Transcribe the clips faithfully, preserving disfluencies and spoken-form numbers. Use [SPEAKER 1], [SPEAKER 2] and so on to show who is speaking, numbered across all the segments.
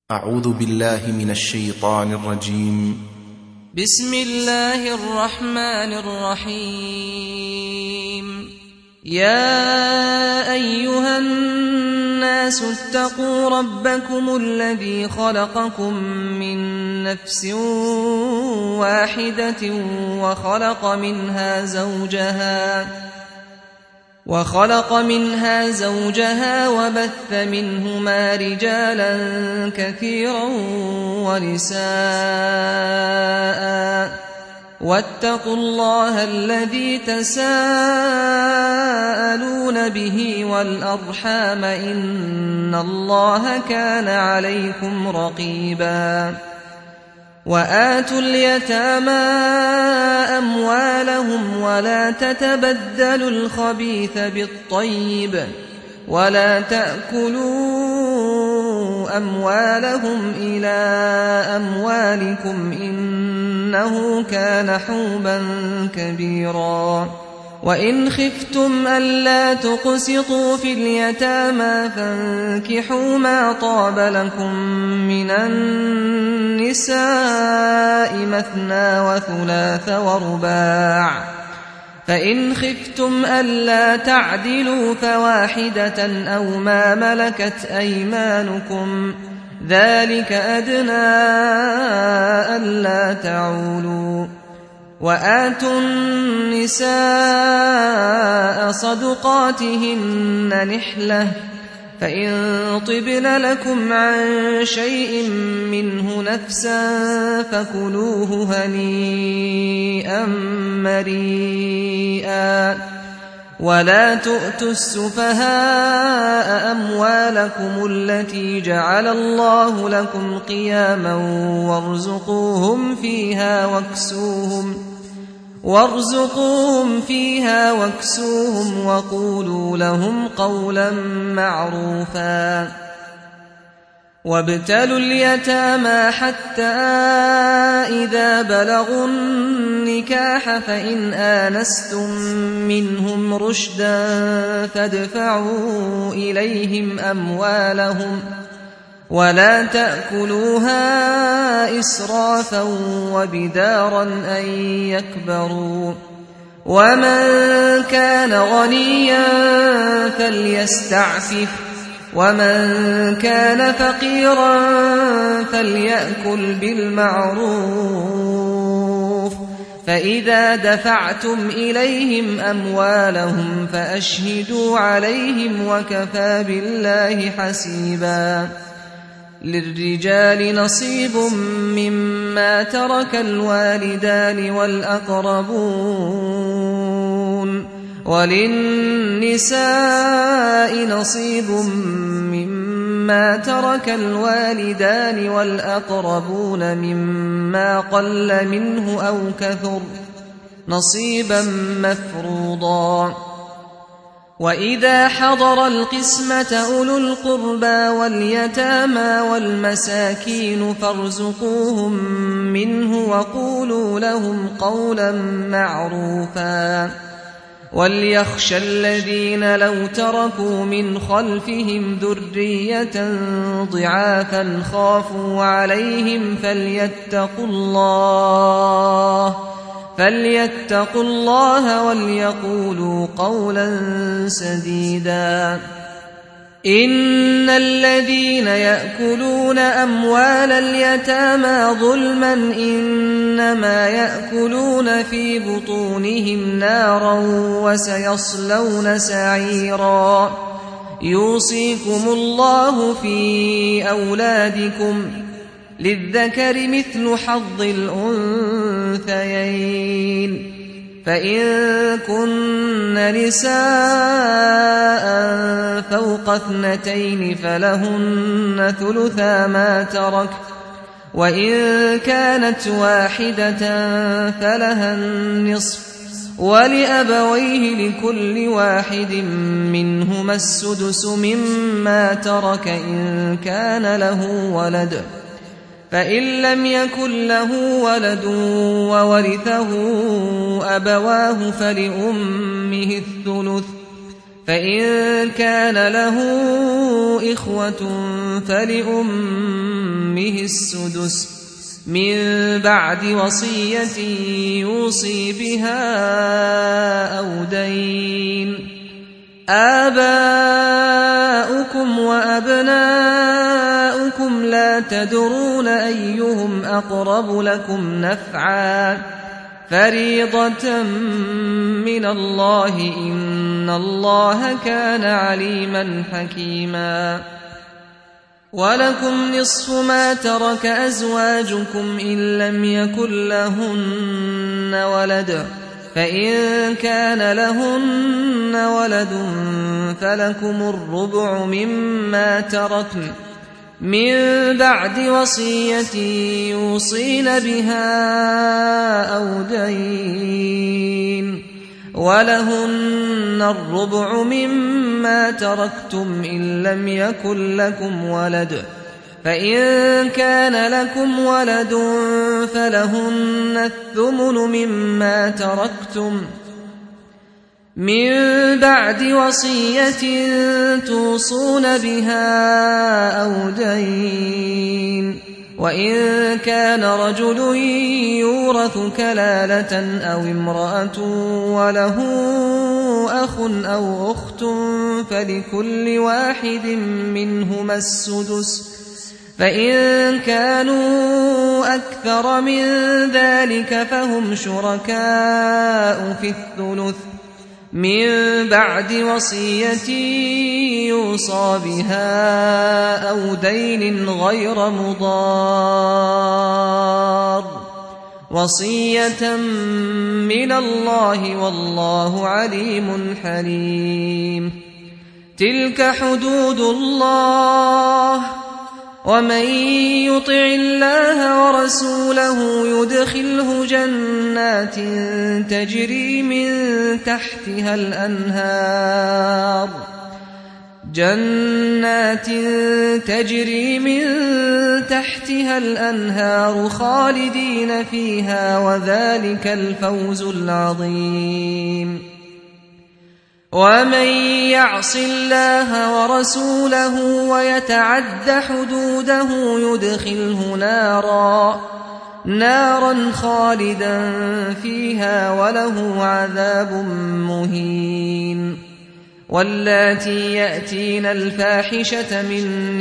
[SPEAKER 1] أعوذ بالله من الشيطان الرجيم.
[SPEAKER 2] بسم الله الرحمن الرحيم. يا أيها الناس اتقوا ربكم الذي خلقكم من نفس واحدة وخلق منها زوجها وخلق منها زوجها وبث منهما رجالا كثيرا ونساء، واتقوا الله الذي تساءلون به والأرحام إن الله كان عليكم رقيبا. وآتوا اليتامى أموالهم ولا تتبدلوا الخبيث بالطيب ولا تأكلوا أموالهم إلى أموالكم إنه كان حوبا كبيرا. وإن خفتم ألا تقسطوا في اليتامى فانكحوا ما طاب لكم من النساء مثنى وثلاث ورباع، فإن خفتم ألا تعدلوا فواحدة أو ما ملكت أيمانكم ذلك أدنى ألا تعولوا. وآتوا النساء صدقاتهن نحلة، فإن طبن لكم عن شيء منه نفسا فكلوه هنيئا مريئا. ولا تؤتوا السفهاء أموالكم التي جعل الله لكم قياما وارزقوهم فيها واكسوهم وارزقوهم فيها واكسوهم وقولوا لهم قولا معروفا. وابتلوا اليتامى حتى إذا بلغوا النكاح فإن آنستم منهم رشدا فادفعوا إليهم أموالهم ولا تأكلوها إسرافا وبدارا أن يكبروا. ومن كان غنيا فليستعفف ومن كان فقيرا فليأكل بالمعروف. فإذا دفعتم إليهم أموالهم فأشهدوا عليهم وكفى بالله حسيبا. للرجال نصيب مما ترك الوالدان والأقربون، وللنساء نصيب مما ترك الوالدان والأقربون مما قل منه أو كثر نصيبا مفروضا. وإذا حضر القسمة أولو القربى واليتامى والمساكين فارزقوهم منه وقولوا لهم قولا معروفا. وليخشى الذين لو تركوا من خلفهم ذرية ضعافا خافوا عليهم فليتقوا الله فليتقوا الله وليقولوا قولا سديدا. إن الذين يأكلون أموال اليتامى ظلما إنما يأكلون في بطونهم نارا وسيصلون سعيرا. يوصيكم الله في أولادكم للذكر مثل حظ الأنثيين، فإن كن نساء فوق اثنتين فلهن ثلثا ما ترك، وإن كانت واحدة فلها النصف، ولأبويه لكل واحد منهما السدس مما ترك إن كان له ولد، فإن لم يكن له ولد وورثه أبواه فلأمه الثلث، فإن كان له إخوة فلأمه السدس من بعد وصية يوصي بها أو دين. آباؤكم وأبناؤكم لا تدرون أيهم أقرب لكم نفعا فريضة من الله إن الله كان عليما حكيما. ولكم نصف ما ترك أزواجكم إن لم يكن لهن ولد فإن كان لهن ولد فلكم الربع مما تركن من بعد وصية يوصين بها أو دين. ولهن الربع مما تركتم إن لم يكن لكم ولد فإن كان لكم ولد فلهن الثمن مما تركتم من بعد وصية توصون بها أو دين. وإن كان رجل يورث كلالة أو امرأة وله أخ أو أخت فلكل واحد منهما السدس فإن كانوا أكثر من ذلك فهم شركاء في الثلث من بعد وصية يوصى بها أو دين غير مضار وصية من الله والله عليم حليم. تلك حدود الله ومن يطع الله ورسوله يدخله جنات تجري من تحتها الأنهار جنات تجري من تحتها الأنهار خالدين فيها وذلك الفوز العظيم. ومن يعص الله ورسوله ويتعد حدوده يدخله نارا نارا خالدا فيها وله عذاب مهين. واللاتي يأتين الفاحشة من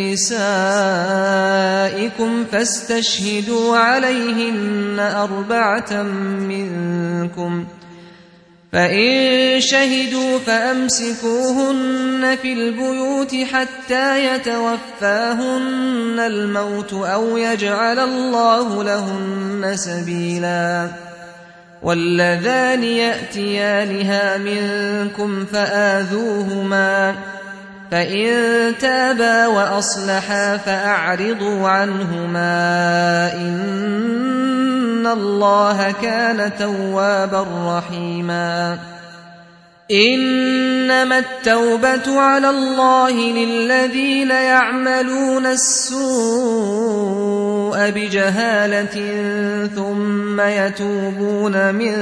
[SPEAKER 2] نسائكم فاستشهدوا عليهن أربعة منكم فإن شهدوا فأمسكوهن في البيوت حتى يتوفاهن الموت أو يجعل الله لهن سبيلا. واللذان يأتيانها منكم فآذوهما فإن تابا وأصلحا فأعرضوا عنهما إن الله كان توابا رحيما. إنما التوبة على الله للذين يعملون السوء بجهالة ثم يتوبون من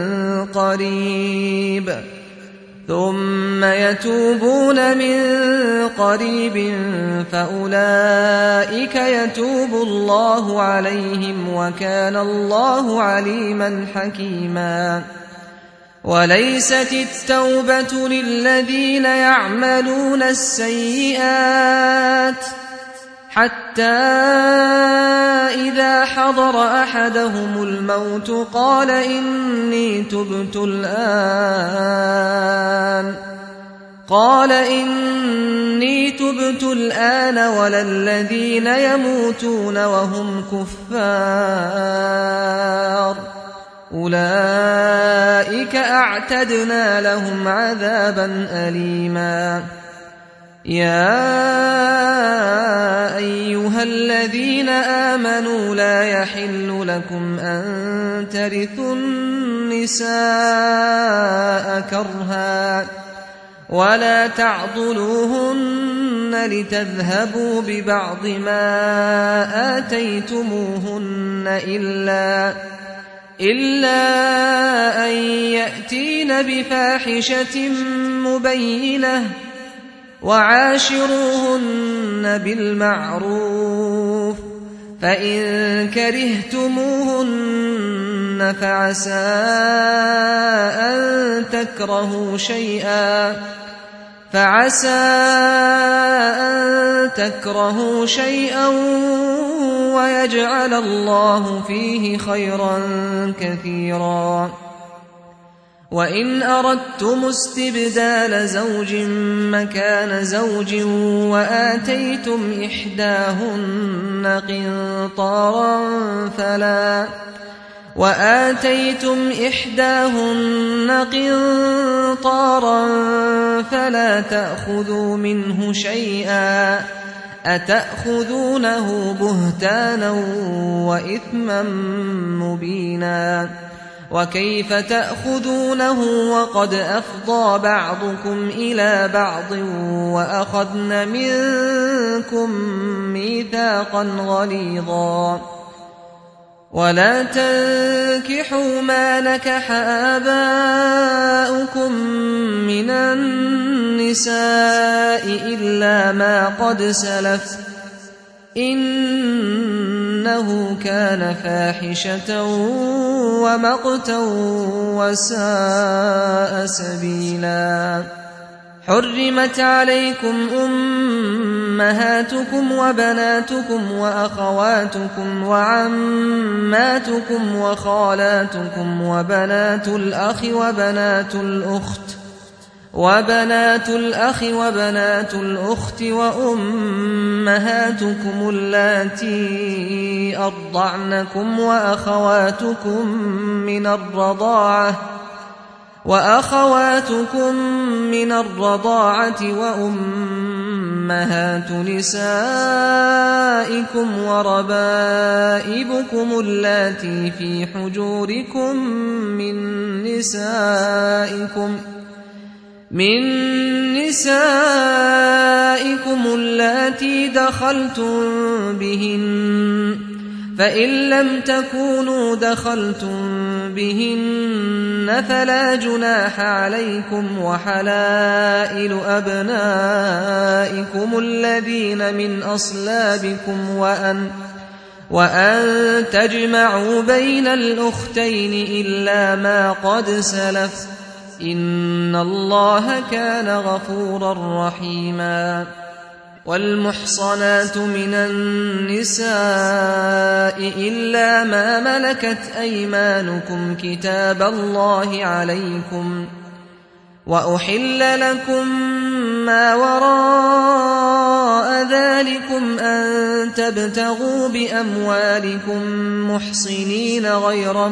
[SPEAKER 2] قريب ثم يتوبون من قريب فأولئك يتوب الله عليهم وكان الله عليما حكيما. وليست التوبة للذين يعملون السيئات حتى إذا حضر أحدهم الموت قال إني تبت الآن قال إني تبت الآن ولا الذين يموتون وهم كفار أولئك أعتدنا لهم عذابا أليما. يا أيها الذين آمنوا لا يحل لكم أن ترثوا النساء كرها ولا تعضلوهن لتذهبوا ببعض ما آتيتموهن إلا إلا أن يأتين بفاحشة مبينة وعاشروهن بالمعروف فإن كرهتموهن فعسى أن تكرهوا شيئا فعسى أن تكرهوا شيئا ويجعل الله فيه خيرا كثيرا. وإن أردتم استبدال زوج مكان زوج وآتيتم إحداهن قنطارا فلا وآتيتم إحداهن قنطارا فلا تأخذوا منه شيئا أتأخذونه بهتانا وإثما مبينا. وكيف تأخذونه وقد أفضى بعضكم إلى بعض وأخذن منكم ميثاقا غليظا. ولا تنكحوا ما نكح آباؤكم من النساء إلا ما قد سلف إنه كان فاحشة ومقتا وساء سبيلا. حرمت عليكم أمهاتكم وبناتكم وأخواتكم وعماتكم وخالاتكم وبنات الأخ وبنات الأخت وبنات الأخ وبنات الأخت وأمهاتكم اللاتي أرضعنكم وأخواتكم من الرضاعة وأخواتكم من الرضاعة وأمهات نسائكم وربائبكم اللاتي في حجوركم من نسائكم من نسائكم اللاتي دخلتم بهن فإن لم تكونوا دخلتم بهن فلا جناح عليكم وحلائل أبنائكم الذين من أصلابكم وأن وأن تجمعوا بين الأختين إلا ما قد سلف إن الله كان غفورا رحيما. والمحصنات من النساء إلا ما ملكت أيمانكم كتاب الله عليكم وأحل لكم ما وراء ذلكم أن تبتغوا بأموالكم محصنين غير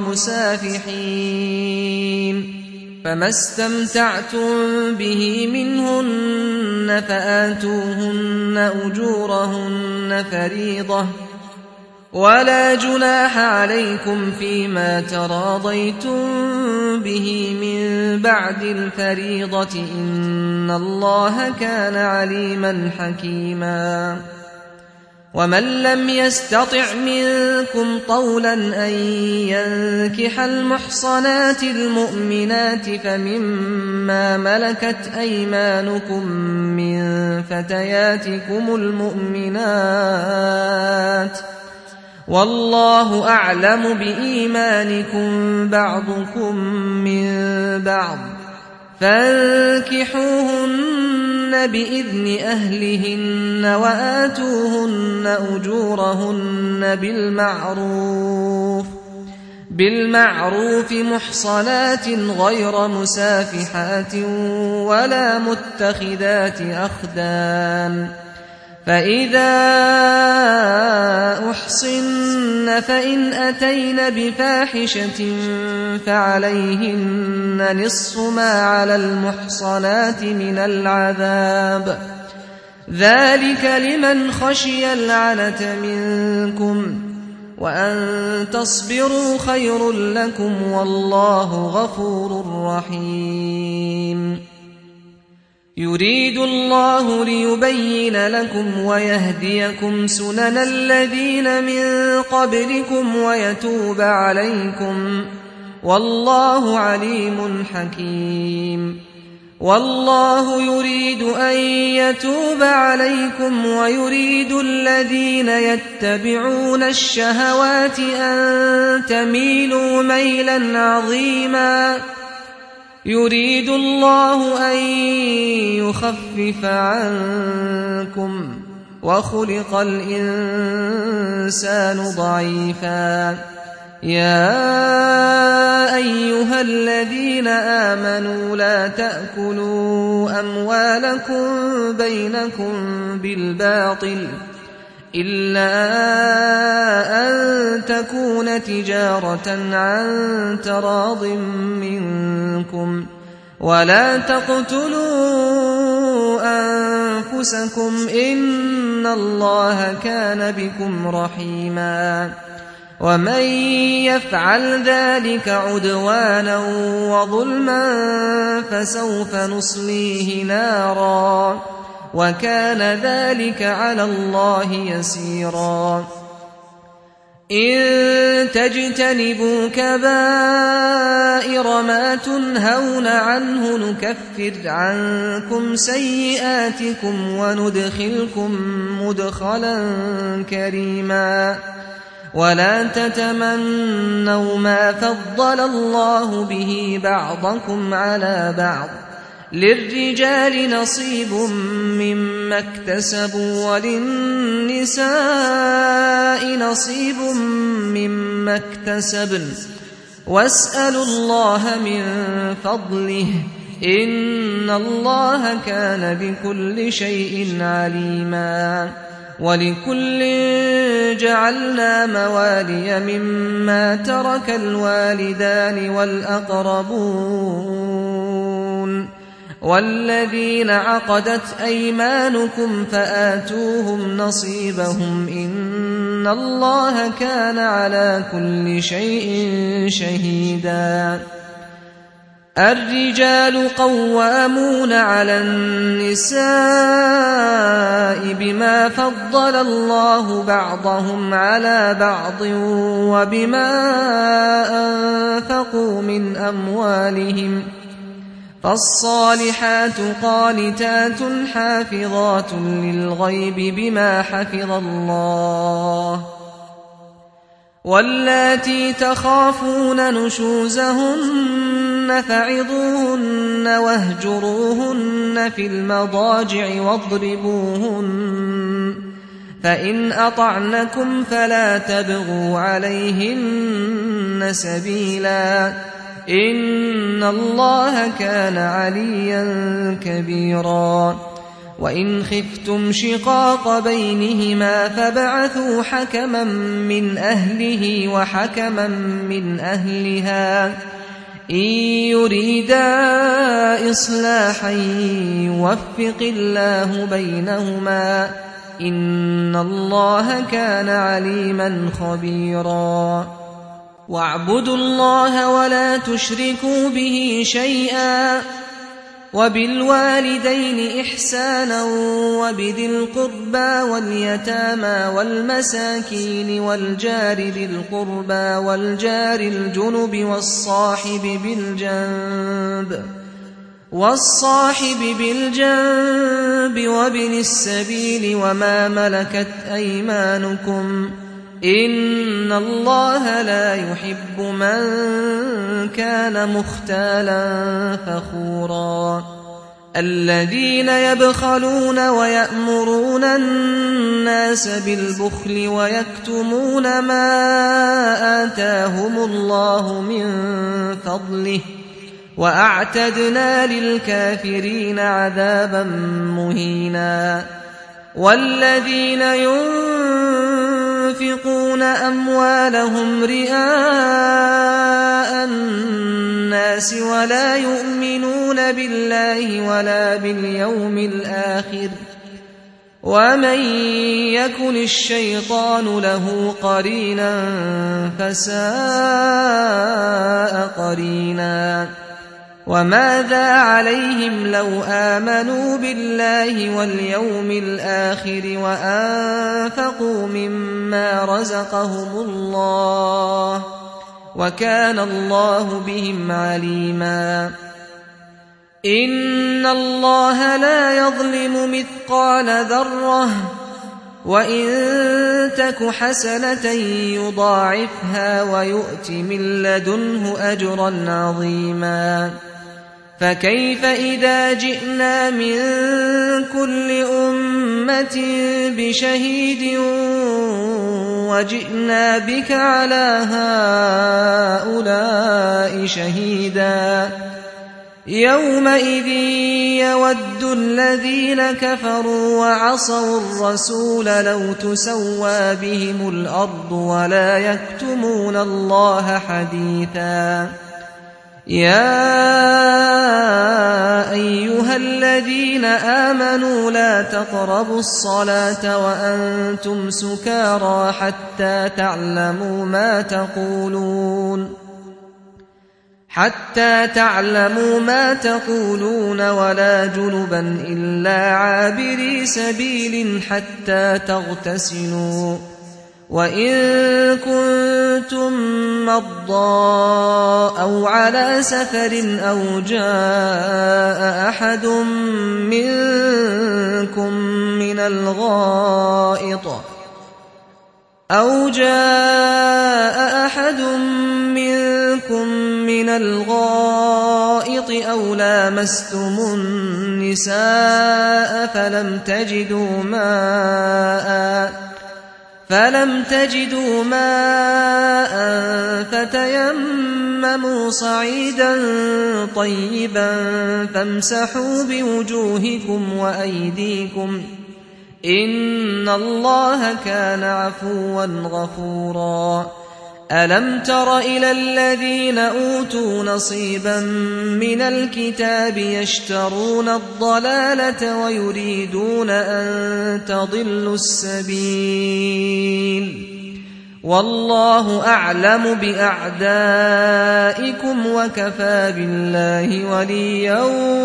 [SPEAKER 2] مسافحين فما استمتعتم به منهن فآتوهن أجورهن فريضة ولا جناح عليكم فيما تراضيتم به من بعد الفريضة إن الله كان عليما حكيما. ومن لم يستطع منكم طولا أن ينكح المحصنات المؤمنات فمما ملكت أيمانكم من فتياتكم المؤمنات والله أعلم بإيمانكم بعضكم من بعض فانكحوهن بإذن أهلهن وآتوهن أجورهن بالمعروف بالمعروف محصنات غير مسافحات ولا متخذات أخدان فإذا أحصن فإن أتين بفاحشة فعليهن نصف ما على المحصنات من العذاب ذلك لمن خشي العنة منكم وأن تصبروا خير لكم والله غفور رحيم. يريد الله ليبين لكم ويهديكم سنن الذين من قبلكم ويتوب عليكم والله عليم حكيم. والله يريد أن يتوب عليكم ويريد الذين يتبعون الشهوات أن تميلوا ميلا عظيما يريد الله أن يخفف عنكم وخلق الإنسان ضعيفا يا أيها الذين آمنوا لا تأكلوا أموالكم بينكم بالباطل إلا أن تكون تجارة عن تراض منكم ولا تقتلوا أنفسكم إن الله كان بكم رحيما ومن يفعل ذلك عدوانا وظلما فسوف نصليه نارا وكان ذلك على الله يسيرا إن تجتنبوا كبائر ما تنهون عنه نكفر عنكم سيئاتكم وندخلكم مدخلا كريما ولا تتمنوا ما فضل الله به بعضكم على بعض للرجال نصيب مما اكتسبوا وللنساء نصيب مما اكتسبن واسألوا الله من فضله إن الله كان بكل شيء عليما ولكل جعلنا موالي مما ترك الوالدان والأقربون والذين عقدت أيمانكم فآتوهم نصيبهم إن الله كان على كل شيء شهيدا الرجال قوامون على النساء بما فضل الله بعضهم على بعض وبما أنفقوا من أموالهم فالصالحات قانتات حافظات للغيب بما حفظ الله واللاتي تخافون نشوزهن فعظوهن واهجروهن في المضاجع واضربوهن فإن أطعنكم فلا تبغوا عليهن سبيلا إن الله كان عليا كبيرا وإن خفتم شقاق بينهما فابعثوا حكما من أهله وحكما من أهلها إن يريدا إصلاحا يوفق الله بينهما إن الله كان عليما خبيرا واعبدوا الله ولا تشركوا به شيئا وبالوالدين إحسانا وبذي القربى واليتامى والمساكين والجار ذي القربى والجار الجنب والصاحب بالجنب والصاحب بالجنب وابن السبيل وما ملكت أيمانكم إن الله لا يحب من كان مختالا فخورا الذين يبخلون ويأمرون الناس بالبخل ويكتمون ما آتاهم الله من فضله وأعتدنا للكافرين عذابا مهينا والذين ينفقون أموالهم رئاء الناس ولا يؤمنون بالله ولا باليوم الآخر ومن يكن الشيطان له قرينا فساء قرينا وماذا عليهم لو آمنوا بالله واليوم الآخر وأنفقوا مما رزقهم الله وكان الله بهم عليما إن الله لا يظلم مثقال ذرة وإن تك حسنة يضاعفها ويؤت من لدنه أجرا عظيما فكيف إذا جئنا من كل أمة بشهيد وجئنا بك على هؤلاء شهيدا يومئذ يود الذين كفروا وعصوا الرسول لو تسوى بهم الأرض ولا يكتمون الله حديثا يا أيها الذين آمنوا لا تقربوا الصلاة وأنتم سكارى حتى تعلموا ما تقولون حتى تعلموا ما تقولون ولا جنبا إلا عابري سبيل حتى تغتسلوا وإن كنتم مرضى أو على سفر أو جاء أحد منكم من الغائط أو جاء أحد منكم من الغائط أو لامستم النساء فلم تجدوا ماء فلم تجدوا ماء فتيمموا صعيدا طيبا فامسحوا بوجوهكم وأيديكم إن الله كان عفوا غفورا ألم تر إلى الذين أوتوا نصيبا من الكتاب يشترون الضلالة ويريدون أن تضلوا السبيل والله أعلم بأعدائكم وكفى بالله وليا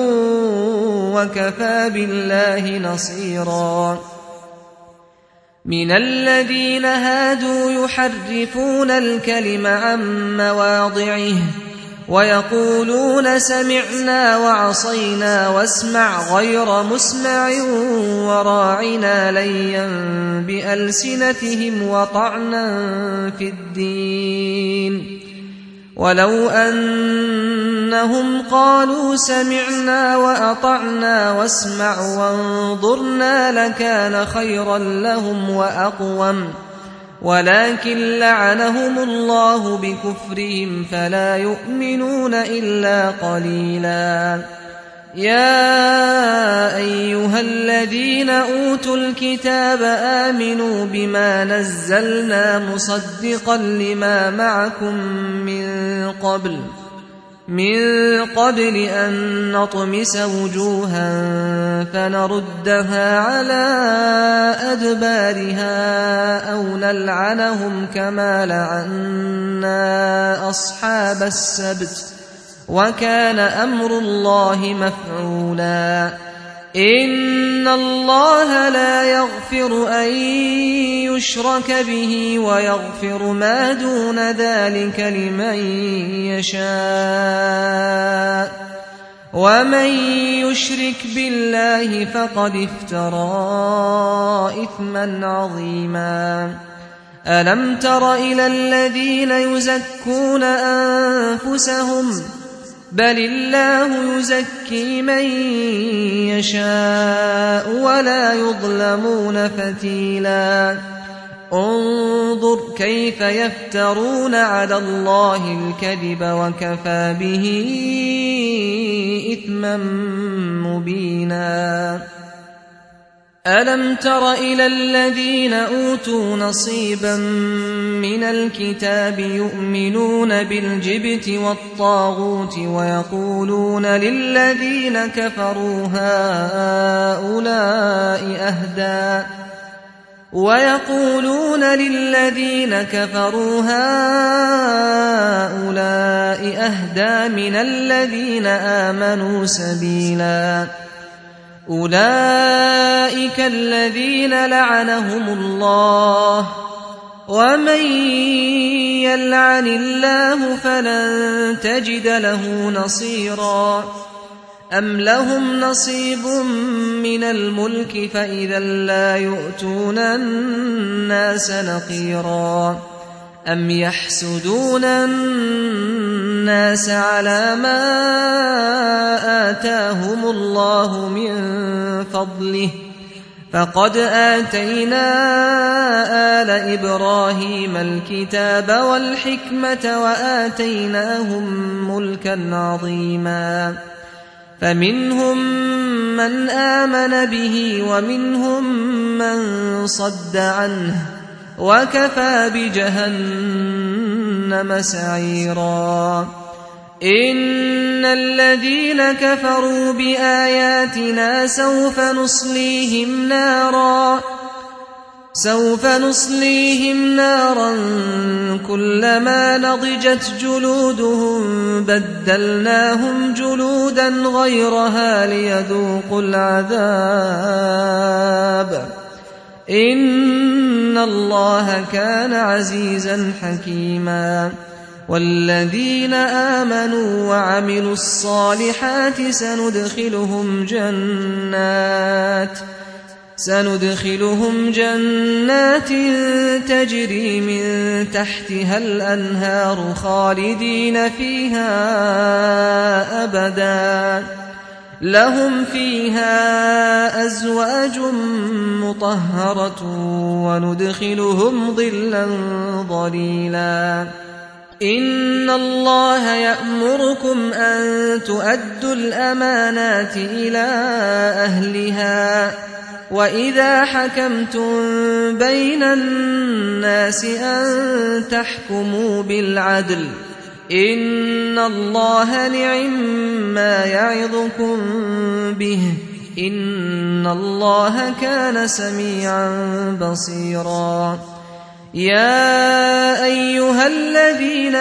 [SPEAKER 2] وكفى بالله نصيرا من الذين هادوا يحرفون الكلم عن مواضعه ويقولون سمعنا وعصينا واسمع غير مسمع وراعنا ليا بألسنتهم وطعنا في الدين ولو أنهم قالوا سمعنا وأطعنا واسمع وانظرنا لكان خيرا لهم وأقوم ولكن لعنهم الله بكفرهم فلا يؤمنون إلا قليلا يا أيها الذين أوتوا الكتاب آمنوا بما نزلنا مصدقا لما معكم من قبل من قبل أن نطمس وجوها فنردها على أدبارها أو نلعنهم كما لعنا أصحاب السبت وكان أمر الله مفعولا إن الله لا يغفر أن يشرك به ويغفر ما دون ذلك لمن يشاء ومن يشرك بالله فقد افترى إثما عظيما ألم تر إلى الذين يزكون أنفسهم بل الله يزكي من يشاء ولا يظلمون فتيلا انظر كيف يفترون على الله الكذب وكفى به إثما مبينا ألم تر إلى الذين أوتوا نصيبا من الكتاب يؤمنون بالجبت والطاغوت ويقولون للذين كفروا هؤلاء أهدى ويقولون للذين كفروا هؤلاء أهدى من الذين آمنوا سبيلا أولئك الذين لعنهم الله ومن يلعن الله فلن تجد له نصيرا أم لهم نصيب من الملك فإذا لا يؤتون الناس نقيرا أم يحسدون الناس على ما آتاهم الله من فضله فقد آتينا آل إبراهيم الكتاب والحكمة وآتيناهم ملكا عظيما فمنهم من آمن به ومنهم من صد عنه وكفى بجهنم سعيرا إن الذين كفروا بآياتنا سوف نصليهم نارا سوف نصليهم نارا كلما نضجت جلودهم بدلناهم جلودا غيرها ليذوقوا العذاب إن الله كان عزيزا حكيما والذين آمنوا وعملوا الصالحات سندخلهم جنات سندخلهم جنات تجري من تحتها الأنهار خالدين فيها أبدا لهم فيها أزواج مطهرة وندخلهم ظلا ظليلا إن الله يأمركم أن تؤدوا الأمانات إلى أهلها وإذا حكمتم بين الناس أن تحكموا بالعدل إن الله نعما يعظكم به إن الله كان سميعا بصيرا يا أيها الذين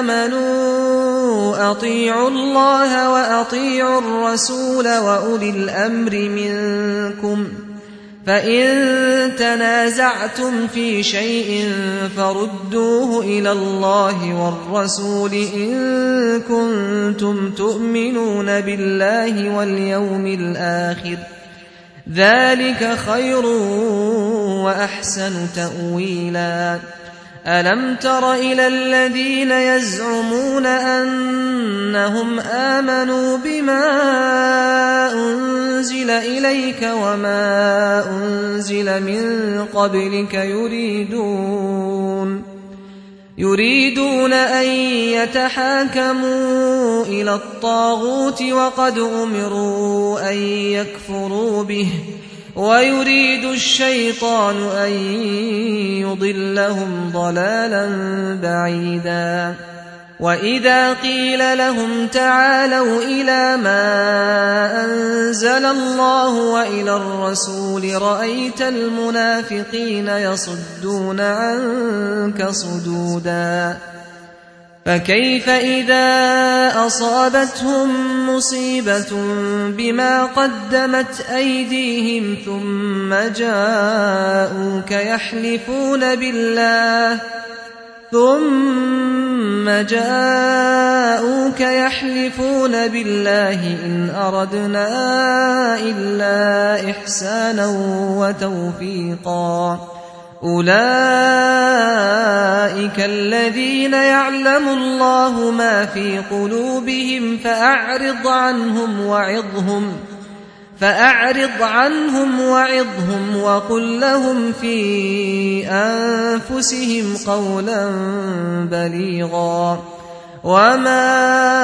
[SPEAKER 2] آمنوا أطيعوا الله وأطيعوا الرسول وأولي الأمر منكم فإن تنازعتم في شيء فردوه إلى الله والرسول إن كنتم تؤمنون بالله واليوم الآخر ذلك خير وأحسن تأويلا ألم تر إلى الذين يزعمون أنهم آمنوا بما أنزل إليك وما أنزل من قبلك يريدون يريدون أن يتحاكموا إلى الطاغوت وقد أمروا أن يكفروا به ويريد الشيطان أن يضلهم ضلالا بعيدا وإذا قيل لهم تعالوا إلى ما أنزل الله وإلى الرسول رأيت المنافقين يصدون عنك صدودا فكيف إذا أصابتهم مصيبة بما قدمت أيديهم ثم جاءوك يحلفون بالله ثم جاءوك يحلفون بالله إن أردنا إلا إحسانا وتوفيقا أولئك الذين يعلم الله ما في قلوبهم فأعرض عنهم وعظهم فأعرض عنهم وعظهم وقل لهم في أنفسهم قولا بليغا وما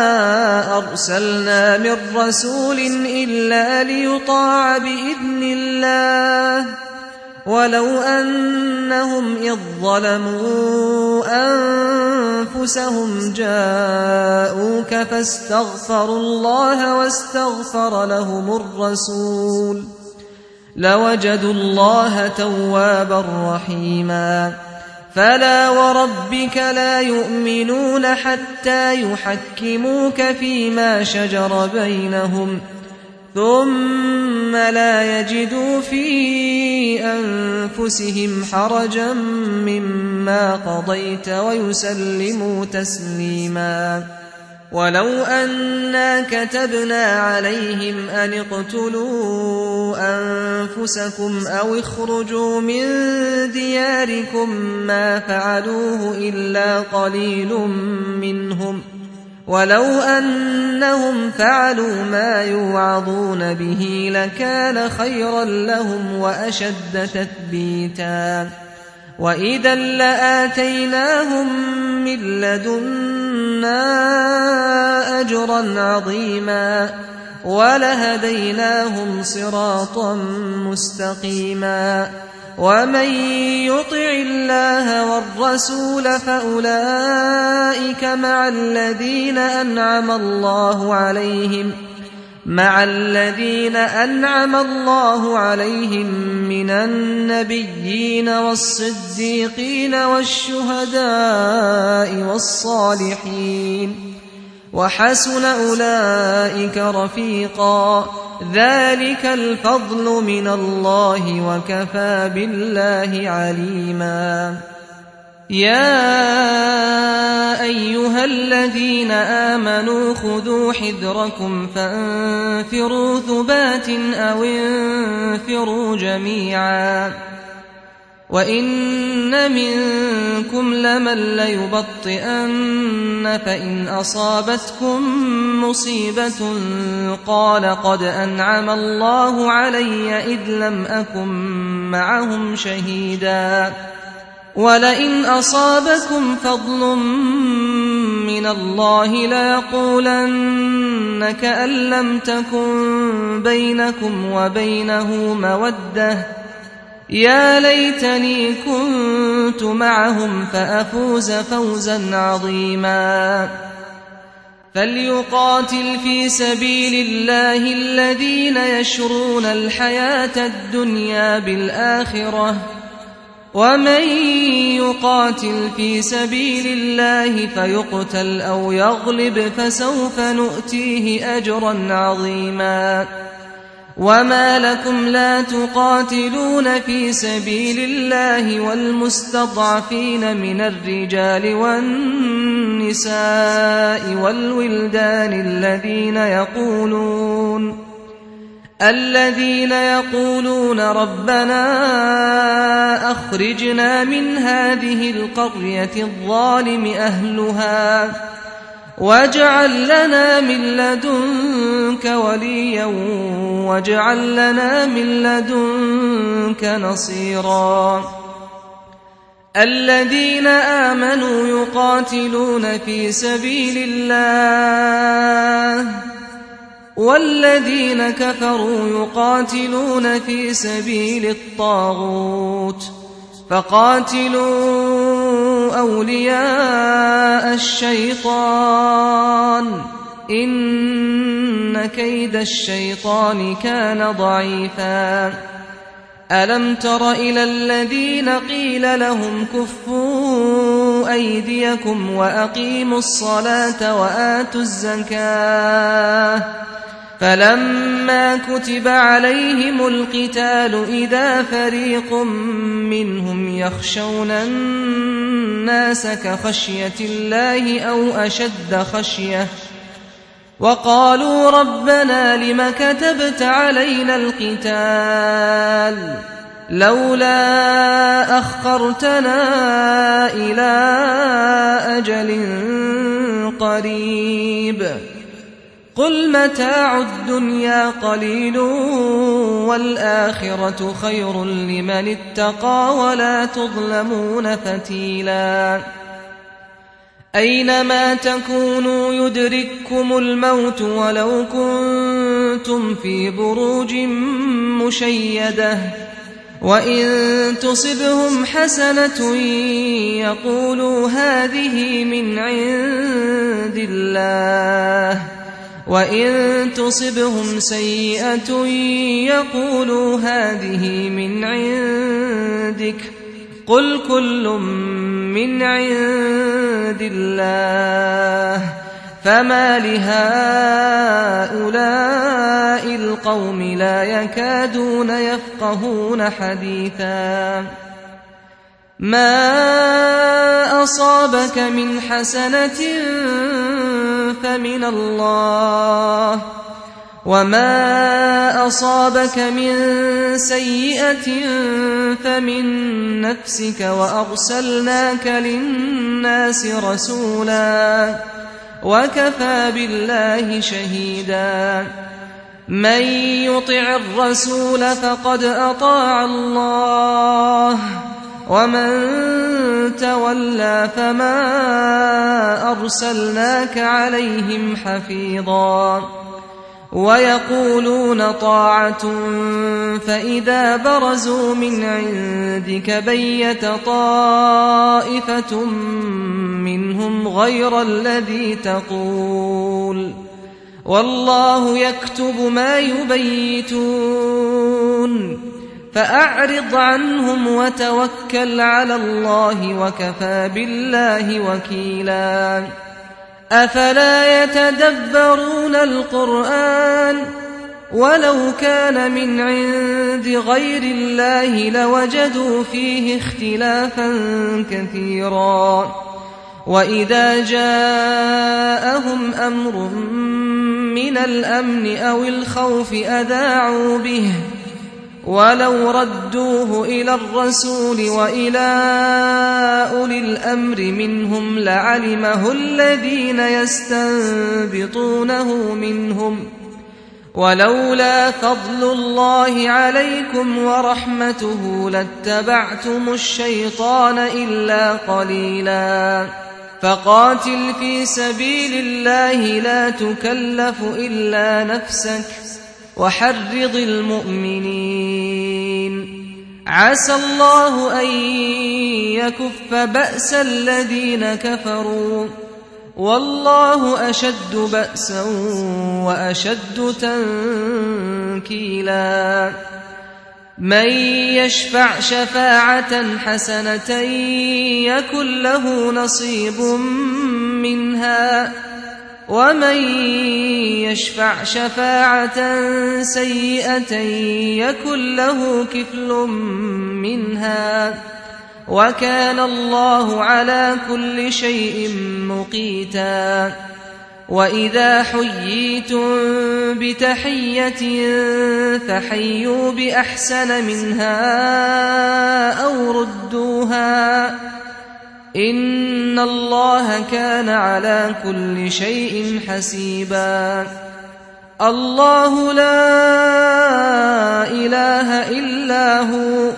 [SPEAKER 2] أرسلنا من رسول إلا ليطاع بإذن الله ولو أنهم إذ ظلموا أنفسهم جاءوك فاستغفروا الله واستغفر لهم الرسول لوجدوا الله توابا رحيما فلا وربك لا يؤمنون حتى يحكموك فيما شجر بينهم ثم لا يجدوا في أنفسهم حرجا مما قضيت ويسلموا تسليما ولو أنا كتبنا عليهم أن اقتلوا أنفسكم أو اخرجوا من دياركم ما فعلوه إلا قليل منهم ولو أنهم فعلوا ما يوعظون به لكان خيرا لهم وأشد تثبيتا وإذا لآتيناهم من لدنا أجرا عظيما ولهديناهم صراطا مستقيما ومن يطع الله والرسول فأولئك مع الذين أنعم الله عليهم مع الذين أنعم الله عليهم من النبيين والصديقين والشهداء والصالحين وحسن أولئك رفيقا ذلك الفضل من الله وكفى بالله عليما يا أيها الذين آمنوا خذوا حذركم فانفروا ثبات أو انفروا جميعا وإن منكم لمن ليبطئن فإن أصابتكم مصيبة قال قد أنعم الله علي إذ لم أكن معهم شهيدا ولئن أصابكم فضل من الله ليقولن كأن لم تكن بينكم وبينه مودة يا ليتني كنت معهم فأفوز فوزا عظيما فليقاتل في سبيل الله الذين يشرون الحياة الدنيا بالآخرة ومن يقاتل في سبيل الله فيقتل أو يغلب فسوف نؤتيه أجرا عظيما وما لكم لا تقاتلون في سبيل الله والمستضعفين من الرجال والنساء والولدان الذين يقولون الذين يقولون ربنا أخرجنا من هذه القرية الظالم أهلها واجعل لنا من لدنك وليا واجعل لنا من لدنك نصيرا الذين آمنوا يقاتلون في سبيل الله والذين كفروا يقاتلون في سبيل الطاغوت فقاتلوا أولياء الشيطان إن كيد الشيطان كان ضعيفا ألم تر إلى الذين قيل لهم كفوا أيديكم وأقيموا الصلاة وآتوا الزكاة فلما كتب عليهم القتال إذا فريق منهم يخشون الناس كخشية الله أو أشد خشية وقالوا ربنا لم كتبت علينا القتال لولا أخرتنا إلى أجل قريب قل متاع الدنيا قليل والآخرة خير لمن اتقى ولا تظلمون فتيلا أينما تكونوا يدرككم الموت ولو كنتم في بروج مشيدة وإن تصبهم حسنة يقولوا هذه من عند الله وإن تصبهم سيئة يقولوا هذه من عندك قل كل من عند الله فما لهؤلاء القوم لا يكادون يفقهون حديثا ما أصابك من حسنة فمن الله وما أصابك من سيئة فمن نفسك وأرسلناك للناس رسولا وكفى بالله شهيدا من يطع الرسول فقد أطاع الله ومن تولى فما أرسلناك عليهم حفيظا ويقولون طاعة فإذا برزوا من عندك بيت طائفة منهم غير الذي تقول والله يكتب ما يبيتون فأعرض عنهم وتوكل على الله وكفى بالله وكيلا أفلا يتدبرون القرآن ولو كان من عند غير الله لوجدوا فيه اختلافا كثيرا وإذا جاءهم أمر من الأمن أو الخوف أذاعوا به ولو ردوه إلى الرسول وإلى أولي الأمر منهم لعلمه الذين يستنبطونه منهم ولولا فضل الله عليكم ورحمته لاتبعتم الشيطان إلا قليلا فقاتل في سبيل الله لا تكلف إلا نفسك وحرض المؤمنين عسى الله أن يكف بأس الذين كفروا والله أشد بأسا وأشد تنكيلا من يشفع شفاعة حسنة يكن له نصيب منها ومن يشفع شفاعة سيئة يكن له كفل منها وكان الله على كل شيء مقيتا وإذا حييتم بتحية فحيوا بأحسن منها أو ردوها إن الله كان على كل شيء حسيبا الله لا إله إلا هو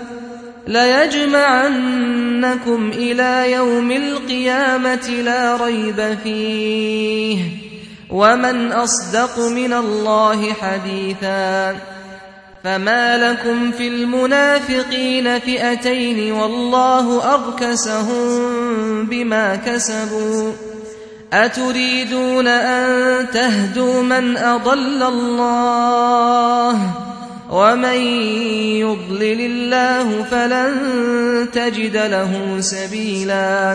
[SPEAKER 2] ليجمعنكم إلى يوم القيامة لا ريب فيه ومن أصدق من الله حديثا فما لكم في المنافقين فئتين والله أركسهم بما كسبوا أتريدون أن تهدوا من أضل الله ومن يضلل الله فلن تجد له سبيلا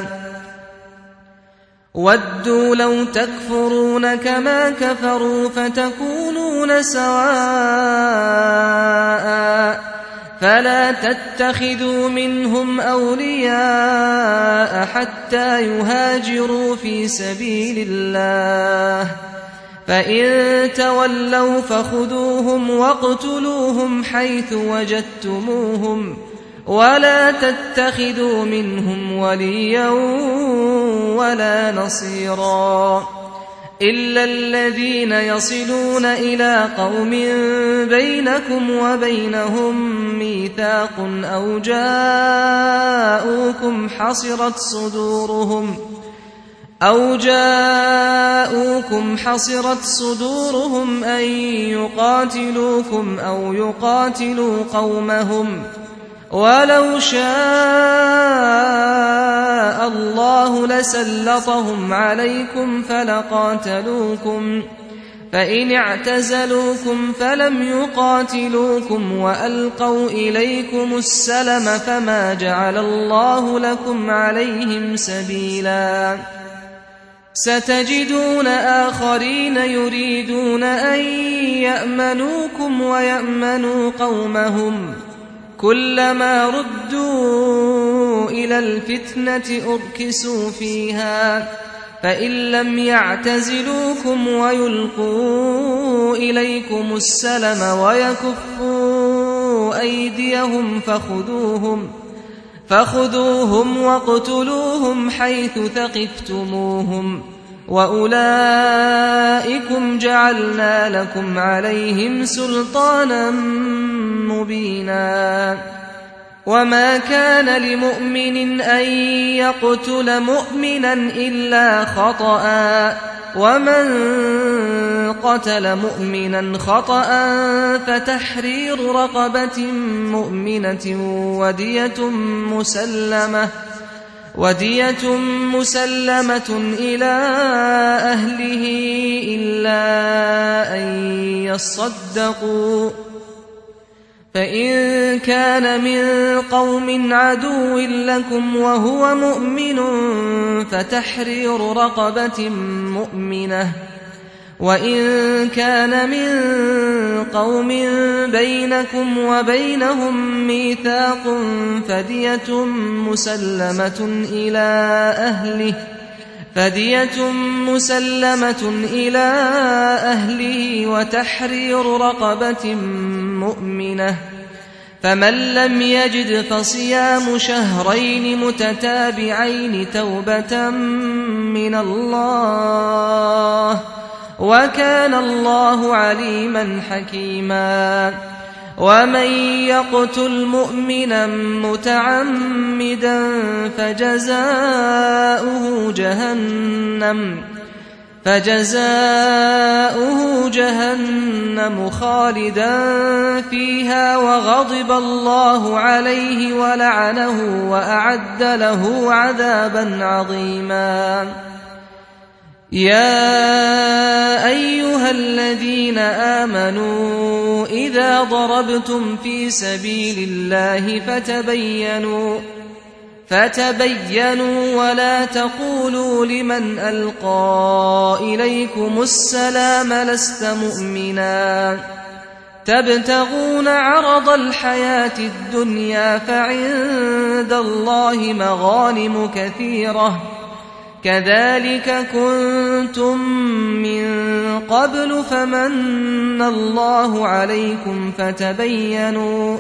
[SPEAKER 2] ودوا لو تكفرون كما كفروا فتكونون سواء فلا تتخذوا منهم أولياء حتى يهاجروا في سبيل الله فإن تولوا فخذوهم واقتلوهم حيث وجدتموهم ولا تتخذوا منهم وليا ولا نصيرا إلا الذين يصلون إلى قوم بينكم وبينهم ميثاق أو جاءوكم حصرت صدورهم أو جاءوكم حصرت صدورهم أن يقاتلوكم أو يقاتلوا قومهم ولو شاء الله لسلطهم عليكم فلقاتلوكم فإن اعتزلوكم فلم يقاتلوكم وألقوا إليكم السلم فما جعل الله لكم عليهم سبيلا ستجدون آخرين يريدون أن يأمنوكم ويأمنوا قومهم كلما ردوا إلى الفتنة أركسوا فيها فإن لم يعتزلوكم ويلقوا إليكم السلم ويكفوا أيديهم فخذوهم فخذوهم واقتلوهم حيث ثقفتموهم وأولئكم جعلنا لكم عليهم سلطانا مبينا وما كان لمؤمن أن يقتل مؤمنا إلا خطأ ومن قتل مؤمنا خطأ فتحرير رقبة مؤمنة ودية مسلمة ودية مسلمة إلى أهله إلا أن يصدقوا فإن كان من قوم عدو لكم وهو مؤمن فتحرير رقبة مؤمنة وإن كان من قوم بينكم وبينهم ميثاق فدية مسلمة إلى أهله فدية مسلمة إلى أهله وتحرير رقبة مؤمنة فمن لم يجد فصيام شهرين متتابعين توبة من الله وكان الله عليما حكيما ومن يقتل مؤمنا متعمدا فجزاؤه جهنم فجزاؤه جهنم خالدا فيها وغضب الله عليه ولعنه وأعد له عذابا عظيما يا أيها الذين آمنوا إذا ضربتم في سبيل الله فتبينوا فتبينوا ولا تقولوا لمن ألقى إليكم السلام لست مؤمنا تبتغون عرض الحياة الدنيا فعند الله مغانم كثيرة كذلك كنتم من قبل فمن الله عليكم فتبينوا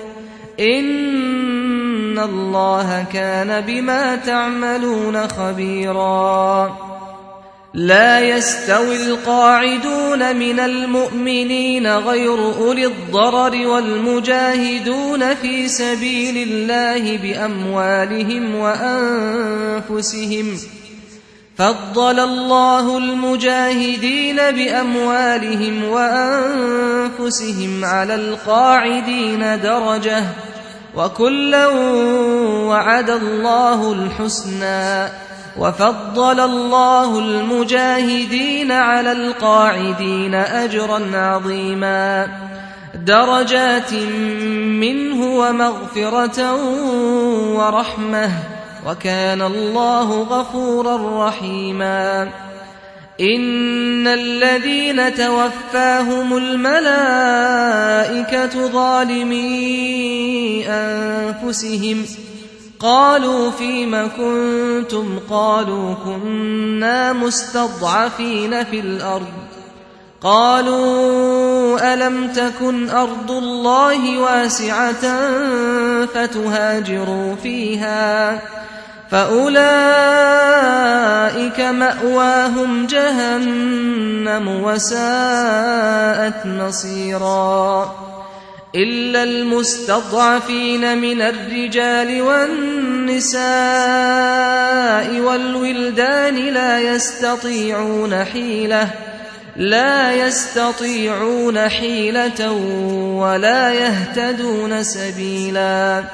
[SPEAKER 2] إن الله كان بما تعملون خبيرا لا يستوي القاعدون من المؤمنين غير أولي الضرر والمجاهدون في سبيل الله بأموالهم وأنفسهم فضل الله المجاهدين بأموالهم وأنفسهم على القاعدين درجة وكلا وعد الله الحسنى وفضل الله المجاهدين على القاعدين أجرا عظيما درجات منه ومغفرة ورحمة وكان الله غفورا رحيما إن الذين توفاهم الملائكة ظالمي أنفسهم قالوا فيم كنتم قالوا كنا مستضعفين في الأرض قالوا ألم تكن أرض الله واسعة فتهاجروا فيها فأولئك مأواهم جهنم وساءت مصيرا إلا المستضعفين من الرجال والنساء والولدان لا يستطيعون حيلة لا يستطيعون حيلة ولا يهتدون سبيلا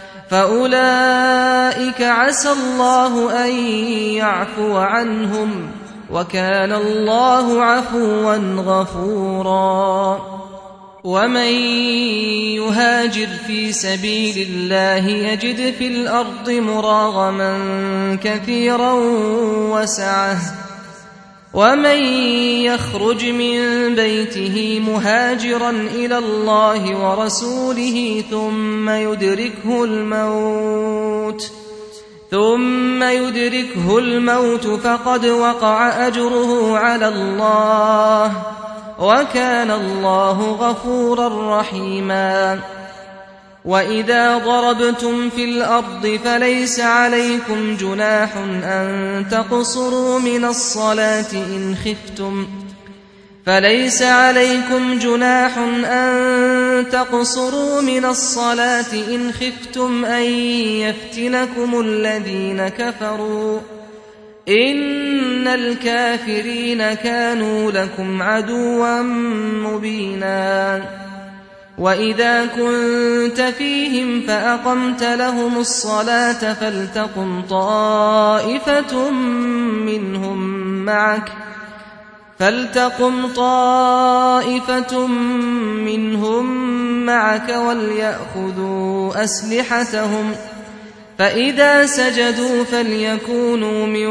[SPEAKER 2] فأولئك عسى الله أن يعفو عنهم وكان الله عفوا غفورا ومن يهاجر في سبيل الله يجد في الأرض مراغما كثيرا وسعة ومن يخرج من بيته مهاجرا إلى الله ورسوله ثم يدركه الموت ثم يدركه الموت فقد وقع أجره على الله وكان الله غفورا رحيما وإذا ضربتم في الأرض فليس عليكم جناح أن تقصروا من الصلاة إن خفتم فليس عليكم جناح أن تقصروا من الصلاة إن خفتم أن يفتنكم الذين كفروا إن الكافرين كانوا لكم عدوا مبينا وإذا كنت فيهم فأقمت لهم الصلاة فلتقم طائفة منهم معك فلتقم طائفة منهم معك وليأخذوا أسلحتهم فإذا سجدوا فليكونوا من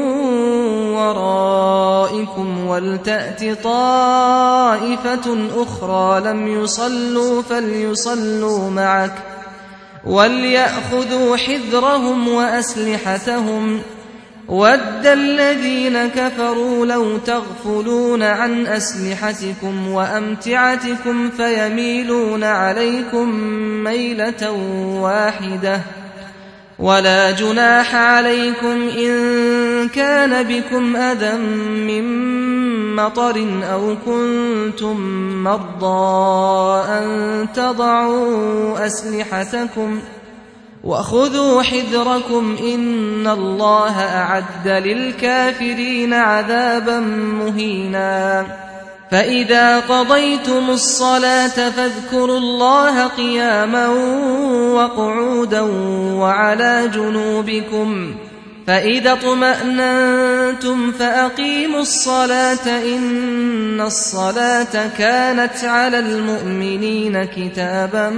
[SPEAKER 2] ورائكم ولتأت طائفة أخرى لم يصلوا فليصلوا معك وليأخذوا حذرهم وأسلحتهم ود الذين كفروا لو تغفلون عن أسلحتكم وأمتعتكم فيميلون عليكم ميلة واحدة ولا جناح عليكم إن كان بكم أذى من مطر أو كنتم مرضى أن تضعوا أسلحتكم وخذوا حذركم إن الله أعد للكافرين عذابا مهينا فإذا قضيتم الصلاة فاذكروا الله قياما وقعودا وعلى جنوبكم فإذا اطمأننتم فأقيموا الصلاة إن الصلاة كانت على المؤمنين كتابا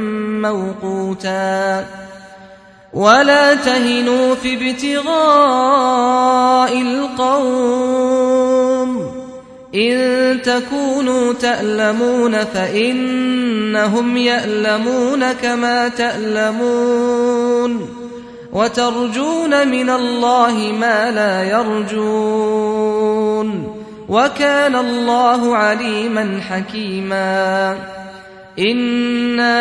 [SPEAKER 2] موقوتا ولا تهنوا في ابتغاء القوم إن تكونوا تألمون فإنهم يألمون كما تألمون وترجون من الله ما لا يرجون وكان الله عليما حكيما إنا